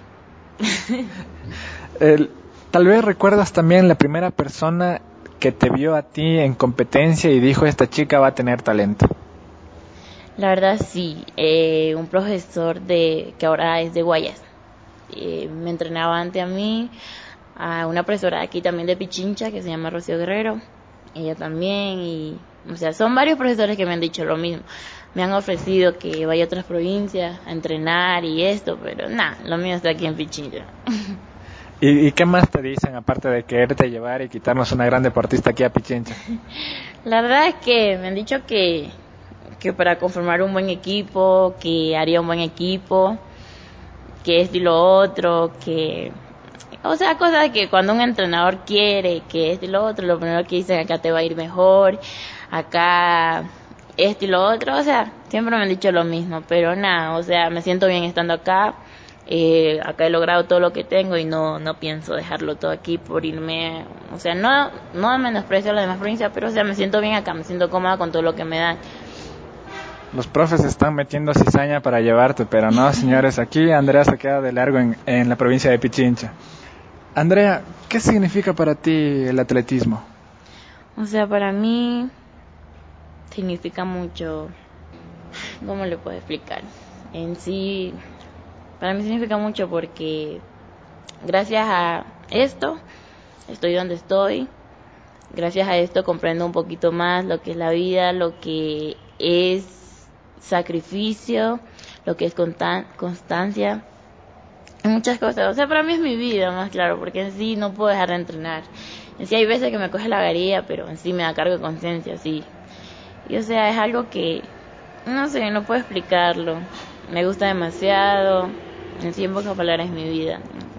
Speaker 4: El, tal vez recuerdas también la primera persona que te vio a ti en competencia y dijo, esta chica va a tener talento.
Speaker 5: La verdad sí, eh, un profesor de que ahora es de Guayas, eh, me entrenaba antes a mí, a una profesora de aquí también de Pichincha que se llama Rocío Guerrero, ella también, y o sea, son varios profesores que me han dicho lo mismo, me han ofrecido que vaya a otras provincias a entrenar y esto, pero nada, lo mío está aquí en Pichincha.
Speaker 4: ¿Y, ¿Y qué más te dicen aparte de quererte llevar y quitarnos una gran deportista aquí a Pichincha?
Speaker 5: La verdad es que me han dicho que que para conformar un buen equipo, que haría un buen equipo, que esto y lo otro, que, o sea, cosas que cuando un entrenador quiere, que esto y lo otro, lo primero que dicen, acá te va a ir mejor, acá esto y lo otro, o sea, siempre me han dicho lo mismo, pero nada, o sea, me siento bien estando acá, eh, acá he logrado todo lo que tengo y no no pienso dejarlo todo aquí por irme, o sea, no no menosprecio a las demás provincias, pero o sea, me siento bien acá, me siento cómoda con todo lo que me dan.
Speaker 4: Los profes están metiendo cizaña para llevarte, pero no, señores, aquí Andrea se queda de largo en, en la provincia de Pichincha. Andrea, ¿qué significa para ti el atletismo?
Speaker 5: O sea, para mí significa mucho, ¿cómo le puedo explicar? En sí, para mí significa mucho porque gracias a esto estoy donde estoy, gracias a esto comprendo un poquito más lo que es la vida, lo que es sacrificio, lo que es constan- constancia, muchas cosas. O sea, para mí es mi vida, más claro, porque en sí no puedo dejar de entrenar. En sí hay veces que me coge la varilla, pero en sí me da cargo de conciencia, sí. Y o sea, es algo que, no sé, no puedo explicarlo. Me gusta demasiado, en sí en pocas palabras es mi vida.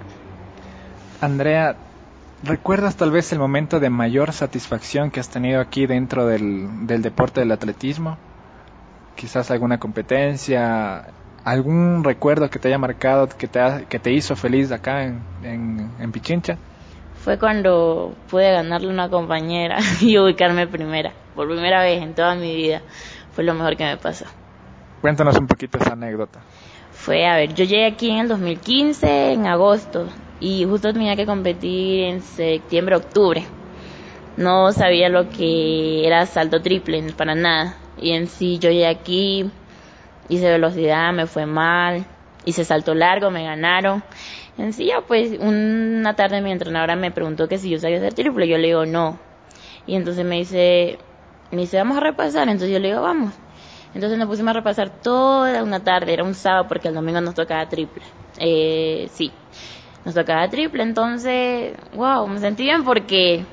Speaker 4: Andrea, ¿recuerdas tal vez el momento de mayor satisfacción que has tenido aquí dentro del, del deporte del atletismo? Quizás alguna competencia, algún recuerdo que te haya marcado, que te, ha, que te hizo feliz acá en, en, en Pichincha.
Speaker 5: Fue cuando pude ganarle a una compañera y ubicarme primera, por primera vez en toda mi vida. Fue lo mejor que me pasó.
Speaker 4: Cuéntanos un poquito esa anécdota.
Speaker 5: Fue, a ver, yo llegué aquí en el dos mil quince, en agosto, y justo tenía que competir en septiembre, octubre. No sabía lo que era salto triple, para nada. Y en sí yo llegué aquí, hice velocidad, me fue mal, hice salto largo, me ganaron. En sí, ya pues, una tarde mi entrenadora me preguntó que si yo sabía hacer triple, yo le digo no. Y entonces me dice, me dice, vamos a repasar, entonces yo le digo, vamos. Entonces nos pusimos a repasar toda una tarde, era un sábado porque el domingo nos tocaba triple. Eh, sí, nos tocaba triple, entonces, wow, me sentí bien porque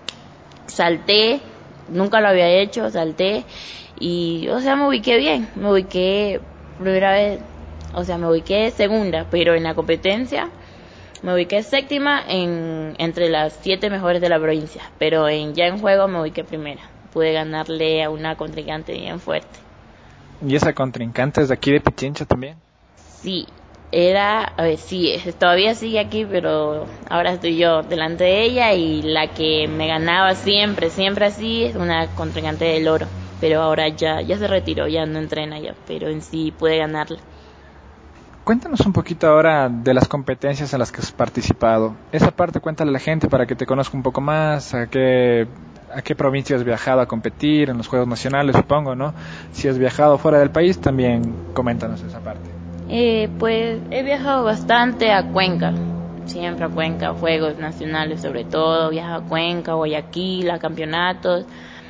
Speaker 5: salté, nunca lo había hecho, salté y, o sea, me ubiqué bien, me ubiqué primera vez. O sea, me ubiqué segunda, pero en la competencia me ubiqué séptima en, entre las siete mejores de la provincia. Pero en ya en juego me ubiqué primera. Pude ganarle a una contrincante bien fuerte.
Speaker 4: ¿Y esa contrincante es de aquí de Pichincha también?
Speaker 5: Sí, era, a ver, sí, todavía sigue aquí, pero ahora estoy yo delante de ella y la que me ganaba siempre, siempre así, es una contrincante del oro. Pero ahora ya, ya se retiró, ya no entrena ya, pero en sí pude ganarle.
Speaker 4: Cuéntanos un poquito ahora de las competencias en las que has participado. Esa parte cuéntale a la gente para que te conozca un poco más, a qué, a qué provincia has viajado a competir, en los Juegos Nacionales supongo, ¿no? Si has viajado fuera del país, también coméntanos esa parte.
Speaker 5: Eh, pues he viajado bastante a Cuenca, siempre a Cuenca, Juegos Nacionales sobre todo, he viajado a Cuenca, Guayaquil, a campeonatos,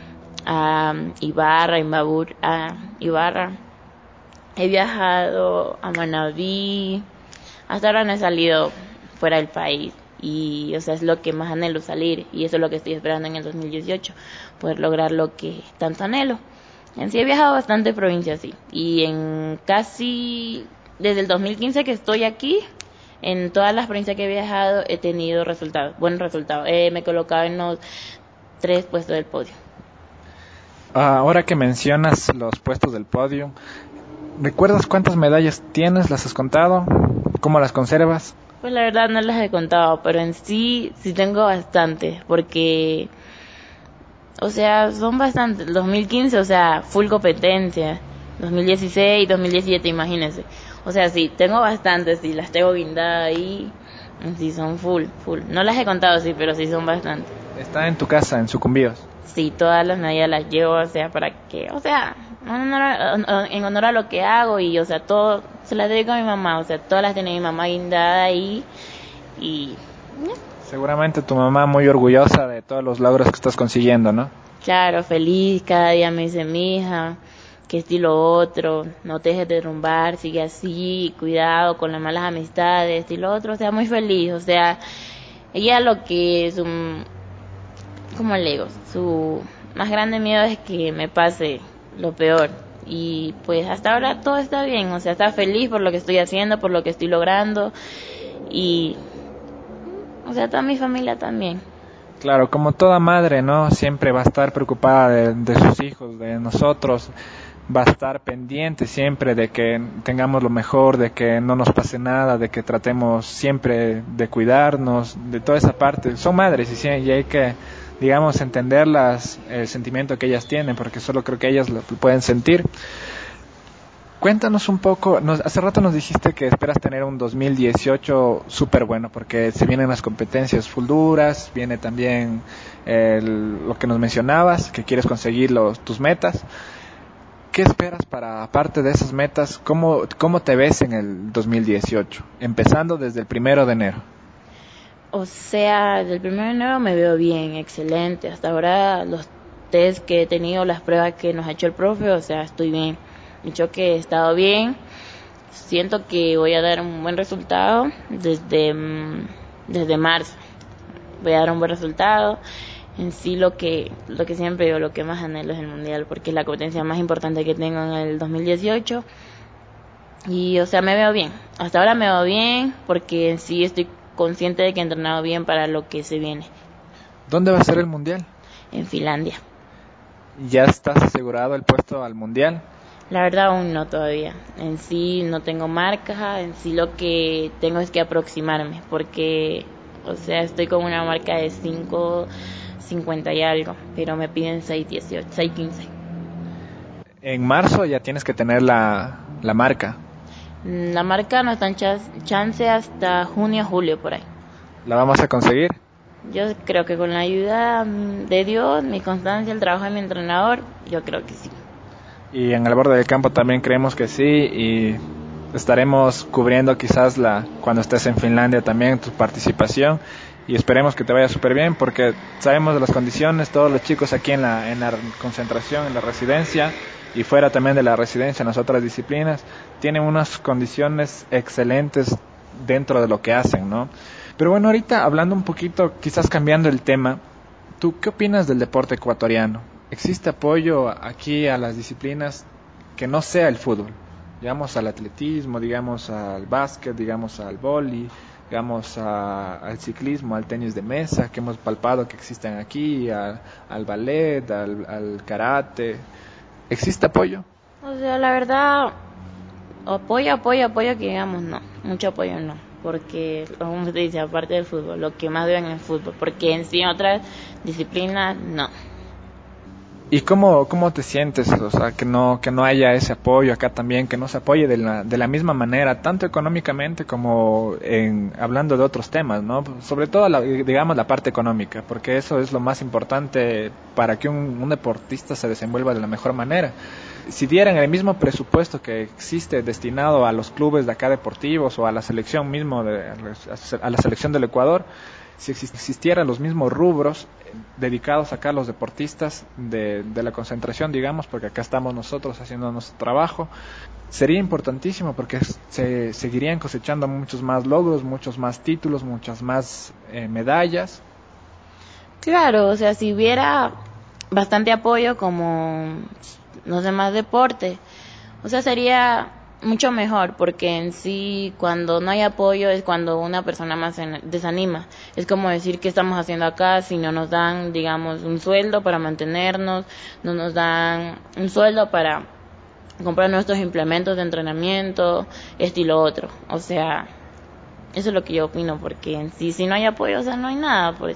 Speaker 5: a Ibarra, Imbabur, a Ibarra. He viajado a Manabí, hasta ahora no he salido fuera del país y, o sea, es lo que más anhelo salir y eso es lo que estoy esperando en el dos mil dieciocho, poder lograr lo que tanto anhelo. En sí he viajado a bastantes provincias, sí, y en casi, desde el dos mil quince que estoy aquí, en todas las provincias que he viajado he tenido resultados, buenos resultados. Eh, me he colocado en los tres puestos del podio.
Speaker 4: Ahora que mencionas los puestos del podio, ¿recuerdas cuántas medallas tienes? ¿Las has contado? ¿Cómo las conservas?
Speaker 5: Pues la verdad no las he contado, pero en sí, sí tengo bastantes, porque, o sea, son bastantes. dos mil quince, o sea, full competencia. dos mil dieciséis, dos mil diecisiete, imagínense. O sea, sí, tengo bastantes, sí, las tengo guindadas ahí. Sí, son full, full. No las he contado, sí, pero sí son bastantes.
Speaker 4: ¿Está en tu casa, en Sucumbíos?
Speaker 5: Sí, todas las medallas las llevo, o sea, para que, o sea, en honor a, en honor a lo que hago y, o sea, todo se las dedico a mi mamá, o sea, todas las tiene mi mamá guindada ahí y... ¿no?
Speaker 4: Seguramente tu mamá muy orgullosa de todos los logros que estás consiguiendo, ¿no?
Speaker 5: Claro, feliz, cada día me dice, mi hija, que estilo otro, no te dejes derrumbar, sigue así, cuidado con las malas amistades, estilo otro, o sea, muy feliz, o sea, ella lo que es un... como le digo, su más grande miedo es que me pase lo peor y pues hasta ahora todo está bien, o sea, está feliz por lo que estoy haciendo, por lo que estoy logrando y, o sea, toda mi familia también.
Speaker 4: Claro, como toda madre, ¿no? Siempre va a estar preocupada de, de sus hijos, de nosotros, va a estar pendiente siempre de que tengamos lo mejor, de que no nos pase nada, de que tratemos siempre de cuidarnos, de toda esa parte. Son madres y, y hay que, digamos, entenderlas, el sentimiento que ellas tienen, porque solo creo que ellas lo pueden sentir. Cuéntanos un poco, nos, hace rato nos dijiste que esperas tener un dos mil dieciocho súper bueno, porque se vienen las competencias full duras, viene también el, lo que nos mencionabas, que quieres conseguir los, tus metas. ¿Qué esperas para, aparte de esas metas, cómo, cómo te ves en el dos mil dieciocho, empezando desde el primero de enero?
Speaker 5: O sea, desde el primero de enero me veo bien, excelente. Hasta ahora los test que he tenido, las pruebas que nos ha hecho el profe, o sea, estoy bien. He dicho que he estado bien. Siento que voy a dar un buen resultado desde, desde marzo. voy a dar un buen resultado. En sí lo que lo que siempre digo, lo que más anhelo es el mundial, porque es la competencia más importante que tengo en el dos mil dieciocho. Y o sea, me veo bien, hasta ahora me veo bien, porque en sí estoy consciente de que he entrenado bien para lo que se viene.
Speaker 4: ¿Dónde va a ser el mundial?
Speaker 5: En Finlandia.
Speaker 4: ¿Ya estás asegurado el puesto al mundial?
Speaker 5: La verdad aún no todavía. En sí no tengo marca, en sí lo que tengo es que aproximarme, porque, o sea, estoy con una marca de cinco cincuenta y algo, pero me piden seis dieciocho, seis quince.
Speaker 4: En marzo ya tienes que tener la, la marca.
Speaker 5: La marca no está en chance hasta junio, julio, por ahí.
Speaker 4: ¿La vamos a conseguir?
Speaker 5: Yo creo que con la ayuda de Dios, mi constancia, el trabajo de mi entrenador, yo creo que sí.
Speaker 4: Y en el borde del campo también creemos que sí, y estaremos cubriendo quizás la cuando estés en Finlandia también tu participación, y esperemos que te vaya súper bien, porque sabemos de las condiciones, todos los chicos aquí en la, en la concentración, en la residencia, y fuera también de la residencia en las otras disciplinas, tienen unas condiciones excelentes dentro de lo que hacen, ¿no? Pero bueno, ahorita hablando un poquito, quizás cambiando el tema, ¿tú qué opinas del deporte ecuatoriano? ¿Existe apoyo aquí a las disciplinas que no sea el fútbol? Digamos al atletismo, digamos al básquet, digamos al vóley, digamos a, al ciclismo, al tenis de mesa, que hemos palpado que existen aquí, a, al ballet, al, al karate. ¿Existe apoyo?
Speaker 5: O sea, la verdad, apoyo, apoyo, apoyo, que digamos no, mucho apoyo no, porque, como usted dice, aparte del fútbol, lo que más veo en el fútbol, porque en sí en otras disciplinas no.
Speaker 4: ¿Y cómo, cómo te sientes? O sea, que no, que no haya ese apoyo acá también, que no se apoye de la, de la misma manera, tanto económicamente como en, hablando de otros temas, ¿no? Sobre todo, la, digamos, la parte económica, porque eso es lo más importante para que un, un deportista se desenvuelva de la mejor manera. Si dieran el mismo presupuesto que existe destinado a los clubes de acá deportivos o a la selección mismo, de, a la selección del Ecuador, si existieran los mismos rubros dedicados acá a los deportistas de, de la concentración, digamos, porque acá estamos nosotros haciendo nuestro trabajo, sería importantísimo, porque se seguirían cosechando muchos más logros, muchos más títulos, muchas más eh, medallas.
Speaker 5: Claro, o sea, si hubiera bastante apoyo como los demás deportes, o sea, sería mucho mejor, porque en sí cuando no hay apoyo es cuando una persona más se desanima. Es como decir, ¿qué estamos haciendo acá si no nos dan, digamos, un sueldo para mantenernos, no nos dan un sueldo para comprar nuestros implementos de entrenamiento, esto y lo otro? O sea, eso es lo que yo opino, porque en sí si no hay apoyo, o sea, no hay nada, pues.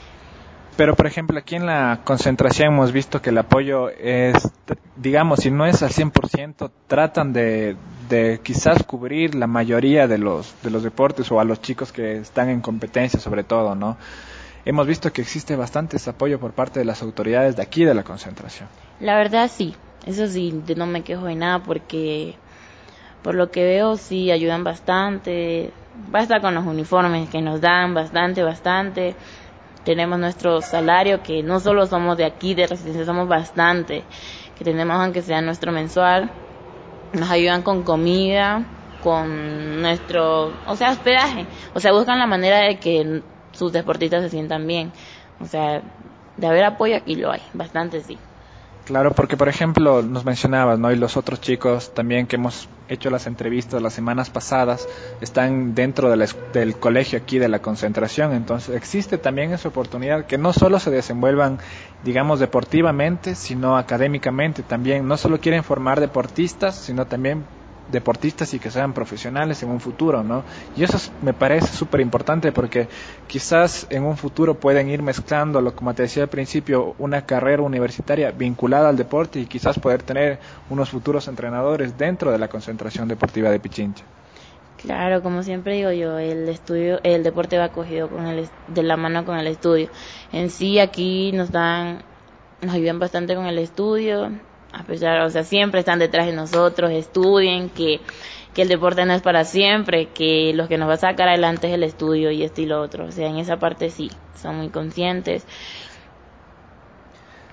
Speaker 4: Pero, por ejemplo, aquí en la concentración hemos visto que el apoyo es, digamos, si no es al cien por ciento, tratan de, de quizás cubrir la mayoría de los, de los deportes, o a los chicos que están en competencia, sobre todo, ¿no? Hemos visto que existe bastante apoyo por parte de las autoridades de aquí de la concentración.
Speaker 5: La verdad sí, eso sí, no me quejo de nada, porque por lo que veo sí ayudan bastante, basta con los uniformes que nos dan, bastante, bastante. Tenemos nuestro salario, que no solo somos de aquí, de residencia, somos bastante, que tenemos aunque sea nuestro mensual. Nos ayudan con comida, con nuestro, o sea, hospedaje. O sea, buscan la manera de que sus deportistas se sientan bien. O sea, de haber apoyo aquí lo hay, bastante sí.
Speaker 4: Claro, porque por ejemplo nos mencionabas, ¿no? Y los otros chicos también que hemos hecho las entrevistas las semanas pasadas están dentro de la, del colegio aquí de la concentración, entonces existe también esa oportunidad que no solo se desenvuelvan, digamos, deportivamente, sino académicamente también. No solo quieren formar deportistas, sino también deportistas y que sean profesionales en un futuro, ¿no? Y eso es, me parece súper importante, porque quizás en un futuro pueden ir mezclando, como te decía al principio, una carrera universitaria vinculada al deporte, y quizás poder tener unos futuros entrenadores dentro de la concentración deportiva de Pichincha.
Speaker 5: Claro, como siempre digo yo, el estudio, el deporte va cogido con el, de la mano con el estudio. En sí aquí nos dan, nos ayudan bastante con el estudio. A pesar, o sea, siempre están detrás de nosotros, estudien, que, que el deporte no es para siempre, que lo que nos va a sacar adelante es el estudio y esto y lo otro. O sea, en esa parte sí, son muy conscientes.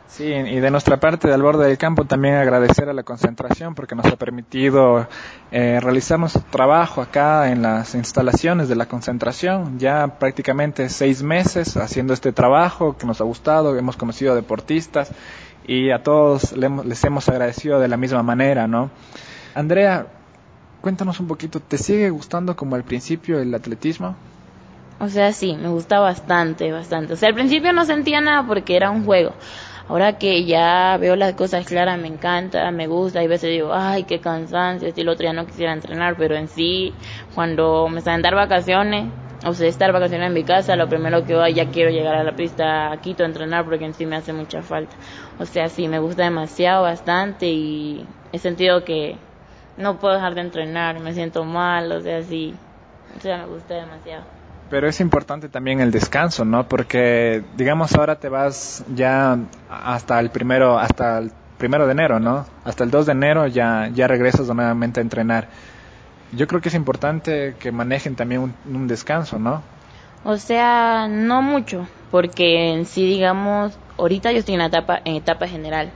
Speaker 4: Sí, y de nuestra parte del Borde del Campo también agradecer a la concentración porque nos ha permitido eh, realizar nuestro trabajo acá en las instalaciones de la concentración, ya prácticamente seis meses haciendo este trabajo que nos ha gustado, hemos conocido deportistas y a todos les hemos, les hemos agradecido de la misma manera, ¿no? Andrea, cuéntanos un poquito, ¿te sigue gustando como al principio el atletismo?
Speaker 5: O sea, sí, me gusta bastante, bastante. O sea, al principio no sentía nada porque era un juego. Ahora que ya veo las cosas claras, me encanta, me gusta. Hay veces digo, ay, qué cansancio, si el otro día no quisiera entrenar, pero en sí, cuando me salen dar vacaciones, o sea, estar vacaciones en mi casa, lo primero que voy, ya quiero llegar a la pista a Quito a entrenar porque en sí me hace mucha falta. O sea, sí, me gusta demasiado, bastante, y he sentido que no puedo dejar de entrenar, me siento mal, o sea, sí, o sea, me gusta demasiado.
Speaker 4: Pero es importante también el descanso, ¿no? Porque, digamos, ahora te vas ya hasta el primero, hasta el primero de enero, ¿no? Hasta el dos de enero ya, ya regresas nuevamente a entrenar. Yo creo que es importante que manejen también un, un descanso, ¿no?
Speaker 5: O sea, no mucho, porque en sí, digamos, ahorita yo estoy en etapa, en etapa general.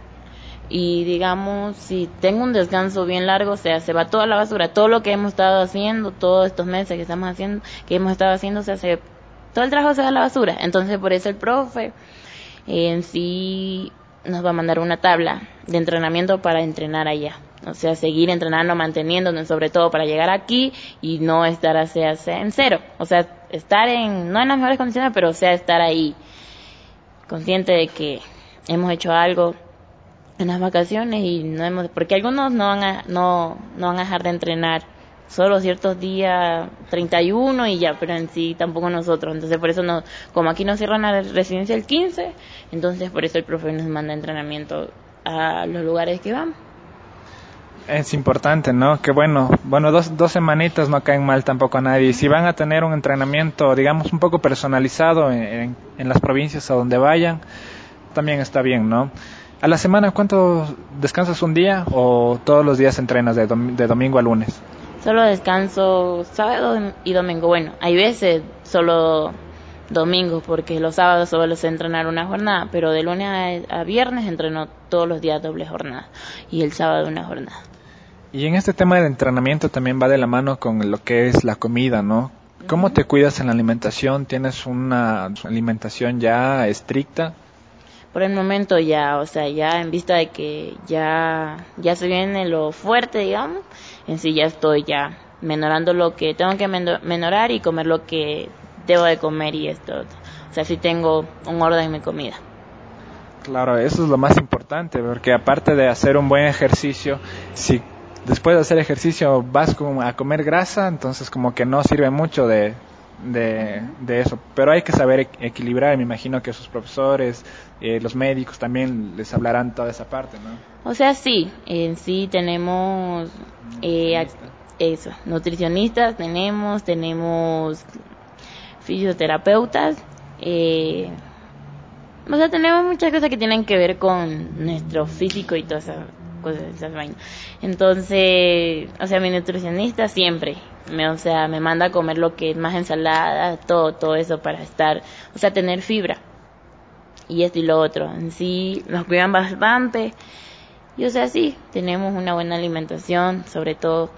Speaker 5: Y digamos, si tengo un descanso bien largo, o sea, se va toda la basura, todo lo que hemos estado haciendo, todos estos meses que estamos haciendo, que hemos estado haciendo, o sea, se, todo el trabajo se va a la basura. Entonces, por eso el profe eh, en sí nos va a mandar una tabla de entrenamiento para entrenar allá. O sea, seguir entrenando, manteniéndonos, sobre todo para llegar aquí y no estar así, así, en cero. O sea, estar en, no en las mejores condiciones, pero o sea, estar ahí, consciente de que hemos hecho algo en las vacaciones y no hemos, porque algunos no van a, no, no van a dejar de entrenar solo ciertos días, treinta y uno y ya, pero en sí tampoco nosotros. Entonces por eso no, como aquí nos cierran la residencia el quince, entonces por eso el profe nos manda entrenamiento a los lugares que vamos.
Speaker 4: Es importante, ¿no? Que bueno, bueno, dos, dos semanitas no caen mal tampoco a nadie. Y si van a tener un entrenamiento, digamos, un poco personalizado en, en, en las provincias a donde vayan, también está bien, ¿no? ¿A la semana cuánto descansas, un día o todos los días entrenas de, dom- de domingo a lunes?
Speaker 5: Solo descanso sábado y domingo. Bueno, hay veces solo domingo porque los sábados solo sé entrenar una jornada, pero de lunes a, a viernes entreno todos los días doble jornada y el sábado una jornada.
Speaker 4: Y en este tema de entrenamiento también va de la mano con lo que es la comida, ¿no? ¿Cómo te cuidas en la alimentación? ¿Tienes una alimentación ya estricta?
Speaker 5: Por el momento ya, o sea, ya en vista de que ya ya se viene lo fuerte, digamos, en sí ya estoy ya menorando lo que tengo que menorar y comer lo que debo de comer y esto. O sea, sí tengo un orden en mi comida.
Speaker 4: Claro, eso es lo más importante, porque aparte de hacer un buen ejercicio, si después de hacer ejercicio vas como a comer grasa, entonces como que no sirve mucho de, de, de eso. Pero hay que saber equilibrar, me imagino que sus profesores, eh, los médicos también les hablarán toda esa parte, ¿no?
Speaker 5: O sea, sí, en sí tenemos eh, eso, nutricionistas, tenemos, tenemos fisioterapeutas, eh, o sea, tenemos muchas cosas que tienen que ver con nuestro físico y todas esas cosas, esas vainas. Entonces, o sea, mi nutricionista siempre, me, o sea, me manda a comer lo que es más ensalada, todo, todo eso para estar, o sea, tener fibra y esto y lo otro. En sí, nos cuidan bastante y, o sea, sí, tenemos una buena alimentación, sobre todo.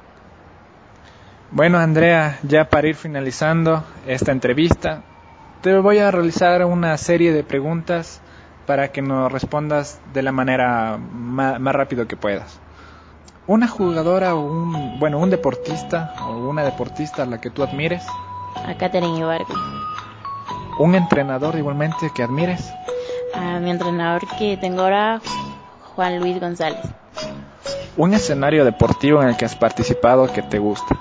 Speaker 4: Bueno, Andrea, ya para ir finalizando esta entrevista, te voy a realizar una serie de preguntas para que nos respondas de la manera más, más rápido que puedas. ¿Una jugadora o un, bueno, un deportista o una deportista a la que tú admires?
Speaker 5: A Katherine Ibargüen.
Speaker 4: ¿Un entrenador igualmente que admires?
Speaker 5: A mi entrenador que tengo ahora, Juan Luis González.
Speaker 4: ¿Un escenario deportivo en el que has participado que te gusta?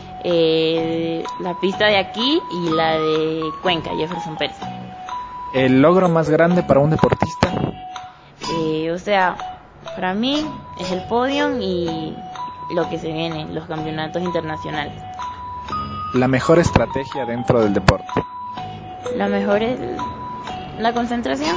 Speaker 5: Eh, la pista de aquí y la de Cuenca, Jefferson Pérez.
Speaker 4: ¿El logro más grande para un deportista?
Speaker 5: Eh, o sea, para mí es el podio y lo que se viene, los campeonatos internacionales.
Speaker 4: ¿La mejor estrategia dentro del deporte?
Speaker 5: La mejor es la concentración.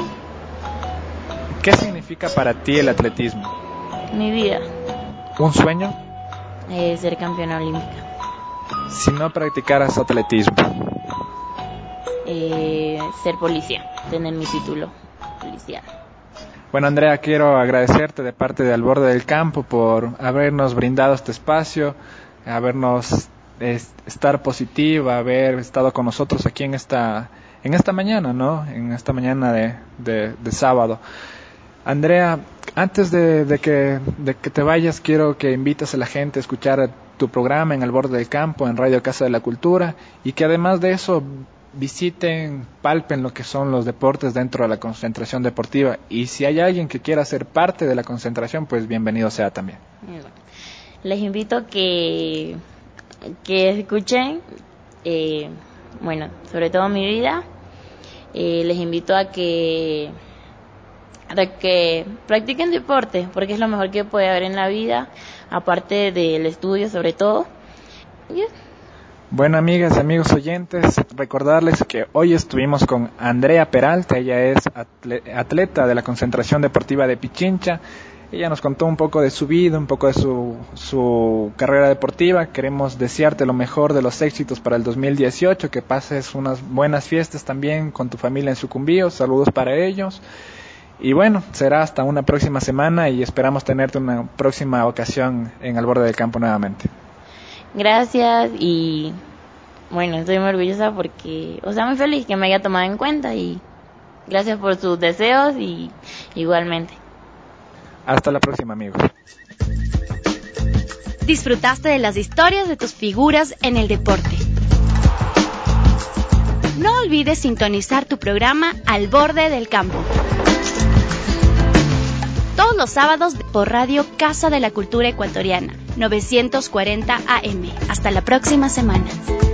Speaker 4: ¿Qué significa para ti el atletismo?
Speaker 5: Mi vida.
Speaker 4: ¿Un sueño?
Speaker 5: Eh, ser campeona olímpica.
Speaker 4: Si no practicaras atletismo.
Speaker 5: Eh, ser policía, tener mi título policial.
Speaker 4: Bueno, Andrea, quiero agradecerte de parte de Al Borde del Campo por habernos brindado este espacio, habernos es, estar positiva, haber estado con nosotros aquí en esta en esta mañana, ¿no? En esta mañana de, de, de sábado. Andrea, antes de, de, que, de que te vayas, quiero que invites a la gente a escuchar tu programa en Al Borde del Campo, en Radio Casa de la Cultura, y que además de eso visiten, palpen lo que son los deportes dentro de la concentración deportiva. Y si hay alguien que quiera ser parte de la concentración, pues bienvenido sea también.
Speaker 5: Les invito a que, que escuchen, eh, bueno, sobre todo mi vida. Eh, les invito a que a que practiquen deporte, porque es lo mejor que puede haber en la vida, aparte del estudio sobre todo. Yeah.
Speaker 4: Bueno, amigas y amigos oyentes, recordarles que hoy estuvimos con Andrea Peralta. Ella es atleta de la Concentración Deportiva de Pichincha. Ella nos contó un poco de su vida, un poco de su, su carrera deportiva. Queremos desearte lo mejor de los éxitos para el dos mil dieciocho, que pases unas buenas fiestas también con tu familia en Sucumbío. Saludos para ellos. Y bueno, será hasta una próxima semana y esperamos tenerte una próxima ocasión en Al Borde del Campo nuevamente.
Speaker 5: Gracias y bueno, estoy muy orgullosa porque, o sea, muy feliz que me haya tomado en cuenta y gracias por sus deseos y igualmente.
Speaker 4: Hasta la próxima, amigos.
Speaker 3: Disfrutaste de las historias de tus figuras en el deporte. No olvides sintonizar tu programa Al Borde del Campo. Todos los sábados por Radio Casa de la Cultura Ecuatoriana, novecientos cuarenta A M. Hasta la próxima semana.